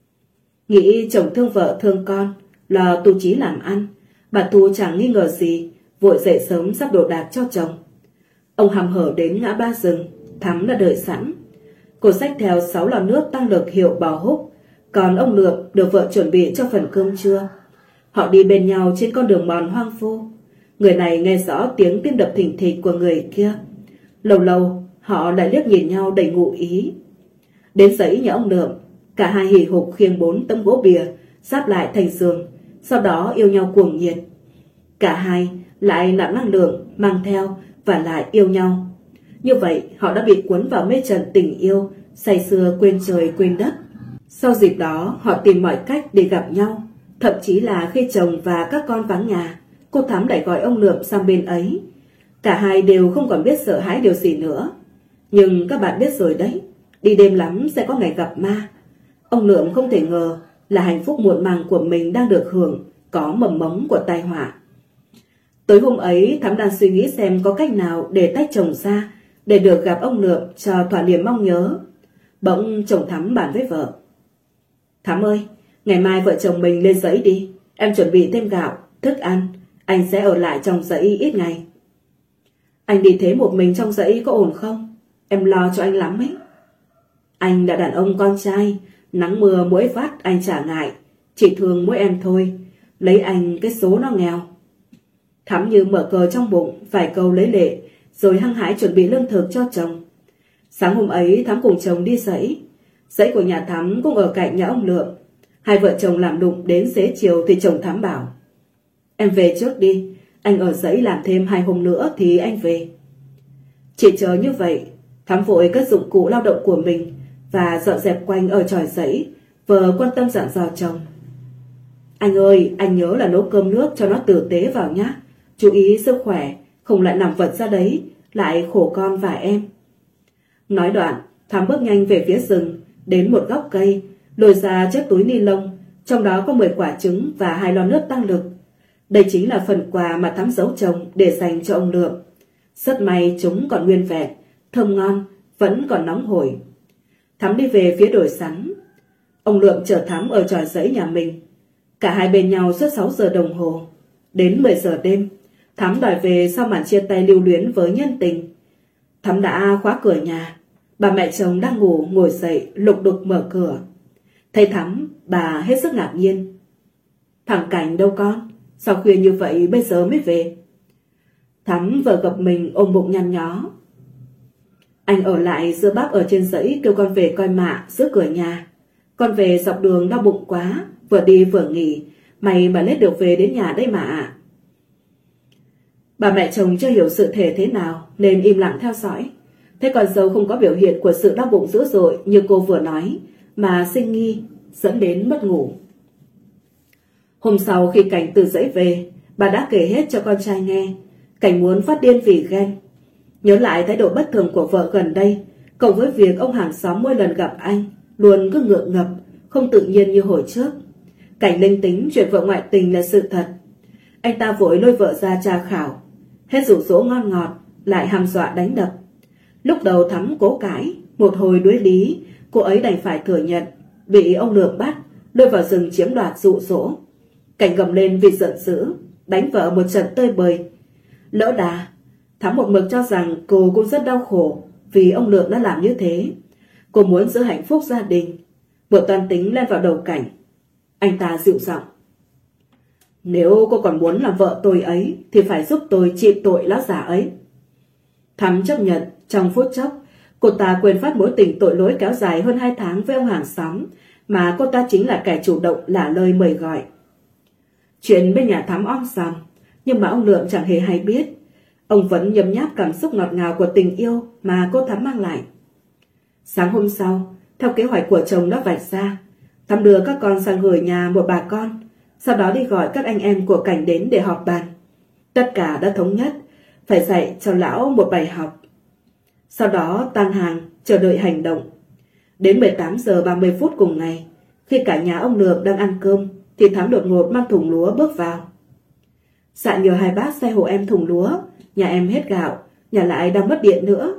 Speaker 1: Nghĩ chồng thương vợ thương con, lo tu chí làm ăn, bà Thu chẳng nghi ngờ gì, vội dậy sớm sắp đồ đạc cho chồng. Ông hầm hở đến ngã ba rừng, Thắm đã đợi sẵn. Cô xách theo sáu lon nước tăng lực hiệu Bò Húc, còn ông Lượm được vợ chuẩn bị cho phần cơm trưa. Họ đi bên nhau trên con đường mòn hoang vu. Người này nghe rõ tiếng tim đập thình thịch của người kia. Lâu lâu họ lại liếc nhìn nhau đầy ngụ ý. Đến dãy nhà ông Lượm, cả hai hì hục khiêng bốn tấm gỗ bìa sáp lại thành giường, sau đó yêu nhau cuồng nhiệt. Cả hai lại nạp năng lượng mang theo và lại yêu nhau. Như vậy họ đã bị cuốn vào mê trận tình yêu, say sưa quên trời quên đất. Sau dịp đó họ tìm mọi cách để gặp nhau. Thậm chí là khi chồng và các con vắng nhà, cô Thắm lại gọi ông Lượm sang bên ấy. Cả hai đều không còn biết sợ hãi điều gì nữa. Nhưng các bạn biết rồi đấy, đi đêm lắm sẽ có ngày gặp ma. Ông Lượm không thể ngờ là hạnh phúc muộn màng của mình đang được hưởng có mầm mống của tai họa. Tối hôm ấy, Thắm đang suy nghĩ xem có cách nào để tách chồng ra, để được gặp ông Lượm cho thỏa niềm mong nhớ. Bỗng chồng Thắm bàn với vợ. Thắm ơi, ngày mai vợ chồng mình lên dãy đi. Em chuẩn bị thêm gạo, thức ăn. Anh sẽ ở lại trong dãy ít ngày. Anh đi thế một mình trong dãy có ổn không? Em lo cho anh lắm ấy. Anh là đàn ông con trai, nắng mưa muỗi vắt anh chả ngại. Chỉ thương mỗi em thôi. Lấy anh cái số nó nghèo. Thắm như mở cờ trong bụng, vài câu lấy lệ, rồi hăng hái chuẩn bị lương thực cho chồng. Sáng hôm ấy Thắm cùng chồng đi dãy. Dãy của nhà Thắm cũng ở cạnh nhà ông Lượng. Hai vợ chồng làm đụng đến xế chiều thì chồng Thắm bảo: "Em về trước đi, anh ở dãy làm thêm hai hôm nữa thì anh về." Chỉ chờ như vậy, Thắm vội cất dụng cụ lao động của mình và dọn dẹp quanh ở chòi dãy, vừa quan tâm dặn dò chồng: "Anh ơi, anh nhớ là nấu cơm nước cho nó tử tế vào nhá. Chú ý sức khỏe, không lại nằm vật ra đấy, lại khổ con và em." Nói đoạn, Thắm bước nhanh về phía rừng, đến một góc cây, lôi ra chiếc túi ni lông, trong đó có mười quả trứng và hai lon nước tăng lực. Đây chính là phần quà mà Thắm giấu chồng để dành cho ông Lượng. Rất may chúng còn nguyên vẹn, thơm ngon, vẫn còn nóng hổi. Thắm đi về phía đồi sắn. Ông Lượng chờ Thắm ở chòi dãy nhà mình. Cả hai bên nhau suốt sáu giờ đồng hồ. Đến mười giờ đêm, Thắm đòi về sau màn chia tay lưu luyến với nhân tình. Thắm đã khóa cửa nhà. Bà mẹ chồng đang ngủ ngồi dậy lục đục mở cửa. Thấy Thắm, bà hết sức ngạc nhiên. "Thằng Cảnh đâu con? Sao khuya như vậy bây giờ mới về?" Thắm vừa gập mình ôm bụng nhăn nhó. "Anh ở lại giữa bắp ở trên dãy kêu con về coi mạ giữa cửa nhà. Con về dọc đường đau bụng quá, vừa đi vừa nghỉ, may mà lết được về đến nhà đây mà ạ." Bà mẹ chồng chưa hiểu sự thể thế nào nên im lặng theo dõi. Thế con dâu không có biểu hiện của sự đau bụng dữ dội như cô vừa nói, mà sinh nghi, dẫn đến mất ngủ. Hôm sau khi Cảnh từ dãy về, bà đã kể hết cho con trai nghe. Cảnh muốn phát điên vì ghen. Nhớ lại thái độ bất thường của vợ gần đây, cộng với việc ông hàng xóm mỗi lần gặp anh luôn cứ ngượng ngập, không tự nhiên như hồi trước, Cảnh linh tính chuyện vợ ngoại tình là sự thật. Anh ta vội lôi vợ ra tra khảo, hết rủ rỗ ngon ngọt, lại hăm dọa đánh đập. Lúc đầu Thắm cố cãi, một hồi đuối lý, cô ấy đành phải thừa nhận bị ông Lượng bắt, lôi vào rừng chiếm đoạt dụ dỗ. Cảnh gầm lên vì giận dữ, đánh vợ một trận tơi bời. Lỡ đà, Thắm một mực cho rằng cô cũng rất đau khổ vì ông Lượng đã làm như thế. Cô muốn giữ hạnh phúc gia đình. Một toan tính lên vào đầu Cảnh. Anh ta dịu giọng: "Nếu cô còn muốn làm vợ tôi ấy thì phải giúp tôi trị tội lão già ấy." Thắm chấp nhận. Trong phút chốc, cô ta quên phát mối tình tội lỗi kéo dài hơn hai tháng với ông hàng xóm, mà cô ta chính là kẻ chủ động lả lời mời gọi. Chuyện bên nhà Thắm om sòm, nhưng mà ông Lượng chẳng hề hay biết. Ông vẫn nhấm nháp cảm xúc ngọt ngào của tình yêu mà cô Thắm mang lại. Sáng hôm sau, theo kế hoạch của chồng đã vạch ra, Thắm đưa các con sang gửi nhà một bà con, sau đó đi gọi các anh em của Cảnh đến để họp bàn. Tất cả đã thống nhất phải dạy cho lão một bài học. Sau đó tan hàng chờ đợi hành động. Đến mười tám giờ ba mươi phút cùng ngày, khi cả nhà ông Lượng đang ăn cơm, thì Thắm đột ngột mang thùng lúa bước vào. "Dạ nhờ hai bác xe hộ em thùng lúa, nhà em hết gạo, nhà lại đang mất điện nữa."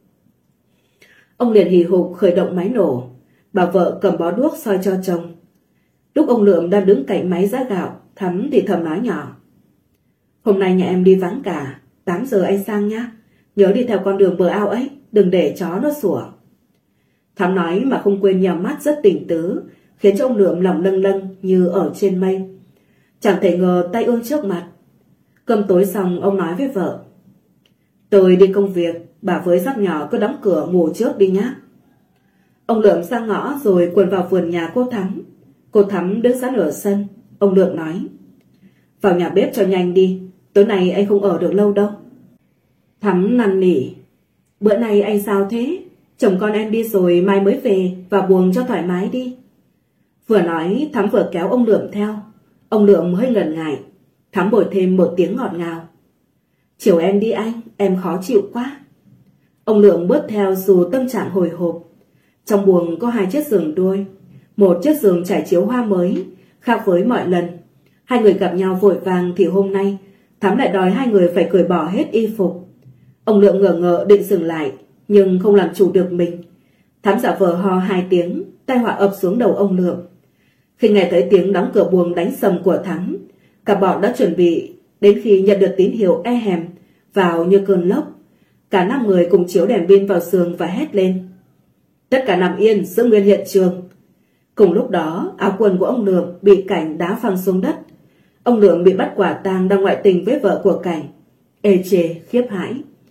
Speaker 1: Ông liền hì hục khởi động máy nổ. Bà vợ cầm bó đuốc soi cho chồng. Lúc ông Lượng đang đứng cạnh máy giã gạo, Thắm thì thầm nói nhỏ: "Hôm nay nhà em đi vắng cả, tám giờ anh sang nhá. Nhớ đi theo con đường bờ ao ấy, đừng để chó nó sủa." Thắm nói mà không quên nhắm mắt rất tỉnh tứ, khiến cho ông Lượng lòng lâng lâng như ở trên mây. Chẳng thể ngờ tay ương trước mặt. Cơm tối xong, ông nói với vợ: "Tôi đi công việc, bà với dắt nhỏ cứ đóng cửa ngủ trước đi nhá." Ông Lượng ra ngõ rồi quần vào vườn nhà cô Thắm. Cô Thắm đứng sẵn ở sân. Ông Lượng nói: "Vào nhà bếp cho nhanh đi, tối nay anh không ở được lâu đâu." Thắm năn nỉ: "Bữa nay anh sao thế? Chồng con em đi rồi mai mới về, vào buồng cho thoải mái đi." Vừa nói, Thắm vừa kéo ông Lượng theo. Ông Lượng hơi ngần ngại. Thắm bồi thêm một tiếng ngọt ngào: "Chiều em đi anh, em khó chịu quá." Ông Lượng bước theo dù tâm trạng hồi hộp. Trong buồng có hai chiếc giường đôi, một chiếc giường trải chiếu hoa mới, khác với mọi lần. Hai người gặp nhau vội vàng thì hôm nay Thắm lại đòi hai người phải cởi bỏ hết y phục. Ông Lượng ngờ ngợ định dừng lại, nhưng không làm chủ được mình. Thắm giả vờ ho hai tiếng, tai họa ập xuống đầu ông Lượng. Khi nghe thấy tiếng đóng cửa buồng đánh sầm của Thắm, cả bọn đã chuẩn bị, đến khi nhận được tín hiệu e hèm vào như cơn lốc. Cả năm người cùng chiếu đèn pin vào giường và hét lên: "Tất cả nằm yên, giữ nguyên hiện trường." Cùng lúc đó, áo quần của ông Lượng bị Cảnh đá phăng xuống đất. Ông Lượng bị bắt quả tang đang ngoại tình với vợ của Cảnh. Ê chề, khiếp hãi.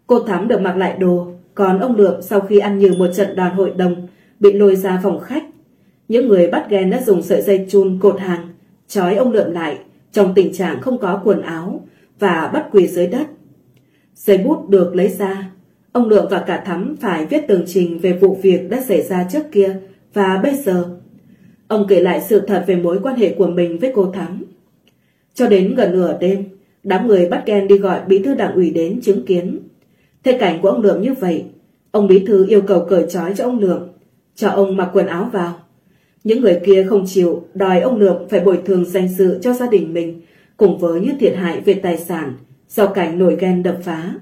Speaker 1: Cô Thắm được mặc lại đồ, còn ông Lượm sau khi ăn như một trận đòn hội đồng bị lôi ra phòng khách. Những người bắt ghen đã dùng sợi dây chun cột hàng trói ông Lượm lại trong tình trạng không có quần áo và bắt quỳ dưới đất. Giấy bút được lấy ra, ông Lượm và cả Thắm phải viết tường trình về vụ việc đã xảy ra trước kia và bây giờ. Ông kể lại sự thật về mối quan hệ của mình với cô Thắm. Cho đến gần nửa đêm, đám người bắt ghen đi gọi bí thư đảng ủy đến chứng kiến. Thấy cảnh của ông Lượm như vậy, ông bí thư yêu cầu cởi trói cho ông Lượm, cho ông mặc quần áo vào. Những người kia không chịu, đòi ông Lượm phải bồi thường danh dự cho gia đình mình, cùng với những thiệt hại về tài sản do Cảnh nổi ghen đập phá.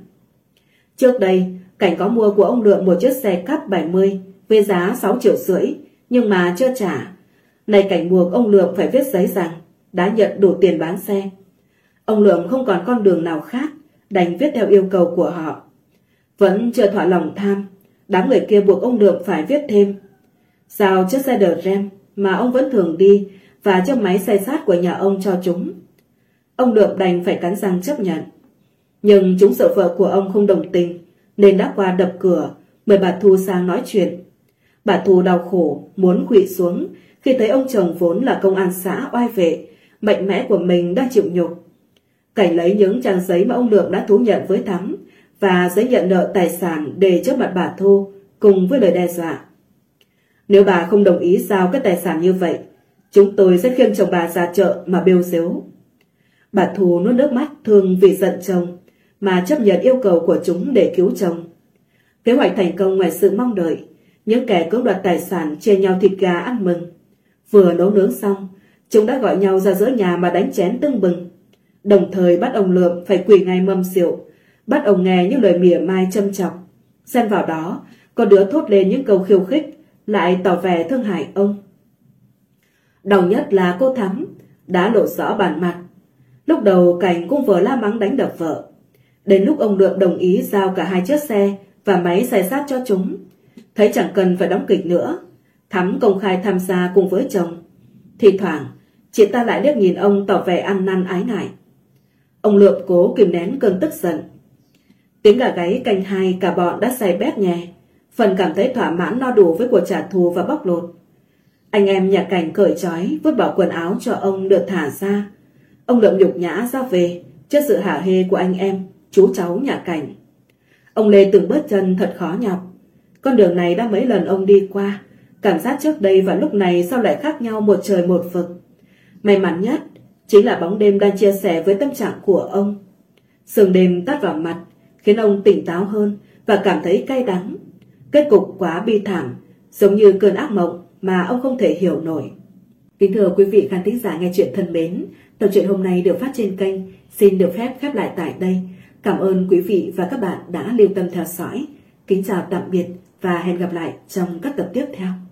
Speaker 1: Trước đây, Cảnh có mua của ông Lượm một chiếc xe cắp bảy mươi với giá sáu triệu rưỡi, nhưng mà chưa trả. Nay Cảnh buộc ông Lượm phải viết giấy rằng đã nhận đủ tiền bán xe. Ông Lượm không còn con đường nào khác, đành viết theo yêu cầu của họ. Vẫn chưa thỏa lòng tham, đám người kia buộc ông Lượm phải viết thêm: giao chiếc xe đờ rem mà ông vẫn thường đi và chiếc máy xay sát của nhà ông cho chúng. Ông Lượm đành phải cắn răng chấp nhận. Nhưng chúng sợ vợ của ông không đồng tình, nên đã qua đập cửa mời bà Thu sang nói chuyện. Bà Thu đau khổ muốn khuỵu xuống khi thấy ông chồng vốn là công an xã oai vệ, mạnh mẽ của mình đang chịu nhục. Cảnh lấy những trang giấy mà ông Lượm đã thú nhận với Thắm và giấy nhận nợ tài sản để trước mặt bà Thu, cùng với lời đe dọa: nếu bà không đồng ý giao cái tài sản như vậy, chúng tôi sẽ khiêng chồng bà ra chợ mà bêu xếu. Bà Thu nuốt nước mắt thương vì giận chồng mà chấp nhận yêu cầu của chúng để cứu chồng. Kế hoạch thành công ngoài sự mong đợi. Những kẻ cưỡng đoạt tài sản chia nhau thịt gà ăn mừng. Vừa nấu nướng xong, chúng đã gọi nhau ra giữa nhà mà đánh chén tưng bừng, đồng thời bắt ông Lượm phải quỳ ngay mâm rượu, bắt ông nghe những lời mỉa mai châm chọc. Xen vào đó, có đứa thốt lên những câu khiêu khích, lại tỏ vẻ thương hại ông. Đau nhất là cô Thắm đã lộ rõ bản mặt. Lúc đầu Cảnh cũng vừa la mắng đánh đập vợ. Đến lúc ông Lượm đồng ý giao cả hai chiếc xe và máy xay sát cho chúng, thấy chẳng cần phải đóng kịch nữa, Thắm công khai tham gia cùng với chồng. Thì thoảng chị ta lại liếc nhìn ông tỏ vẻ ăn năn ái ngại. Ông Lượm cố kìm nén cơn tức giận. Tiếng gà gáy canh hai cả bọn đã say bét nhè, phần cảm thấy thỏa mãn no đủ với cuộc trả thù và bóc lột. Anh em nhà Cảnh cởi trói, vứt bỏ quần áo cho ông được thả ra. Ông Lượm nhục nhã ra về trước sự hả hê của anh em, chú cháu nhà Cảnh. Ông Lê từng bước chân thật khó nhọc. Con đường này đã mấy lần ông đi qua, cảm giác trước đây và lúc này sao lại khác nhau một trời một vực. May mắn nhất chính là bóng đêm đang chia sẻ với tâm trạng của ông. Sương đêm tắt vào mặt khiến ông tỉnh táo hơn và cảm thấy cay đắng. Kết cục quá bi thảm, giống như cơn ác mộng mà ông không thể hiểu nổi. Kính thưa quý vị khán thính giả nghe chuyện thân mến, tập truyện hôm nay được phát trên kênh xin được phép khép lại tại đây. Cảm ơn quý vị và các bạn đã lưu tâm theo dõi. Kính chào tạm biệt và hẹn gặp lại trong các tập tiếp theo.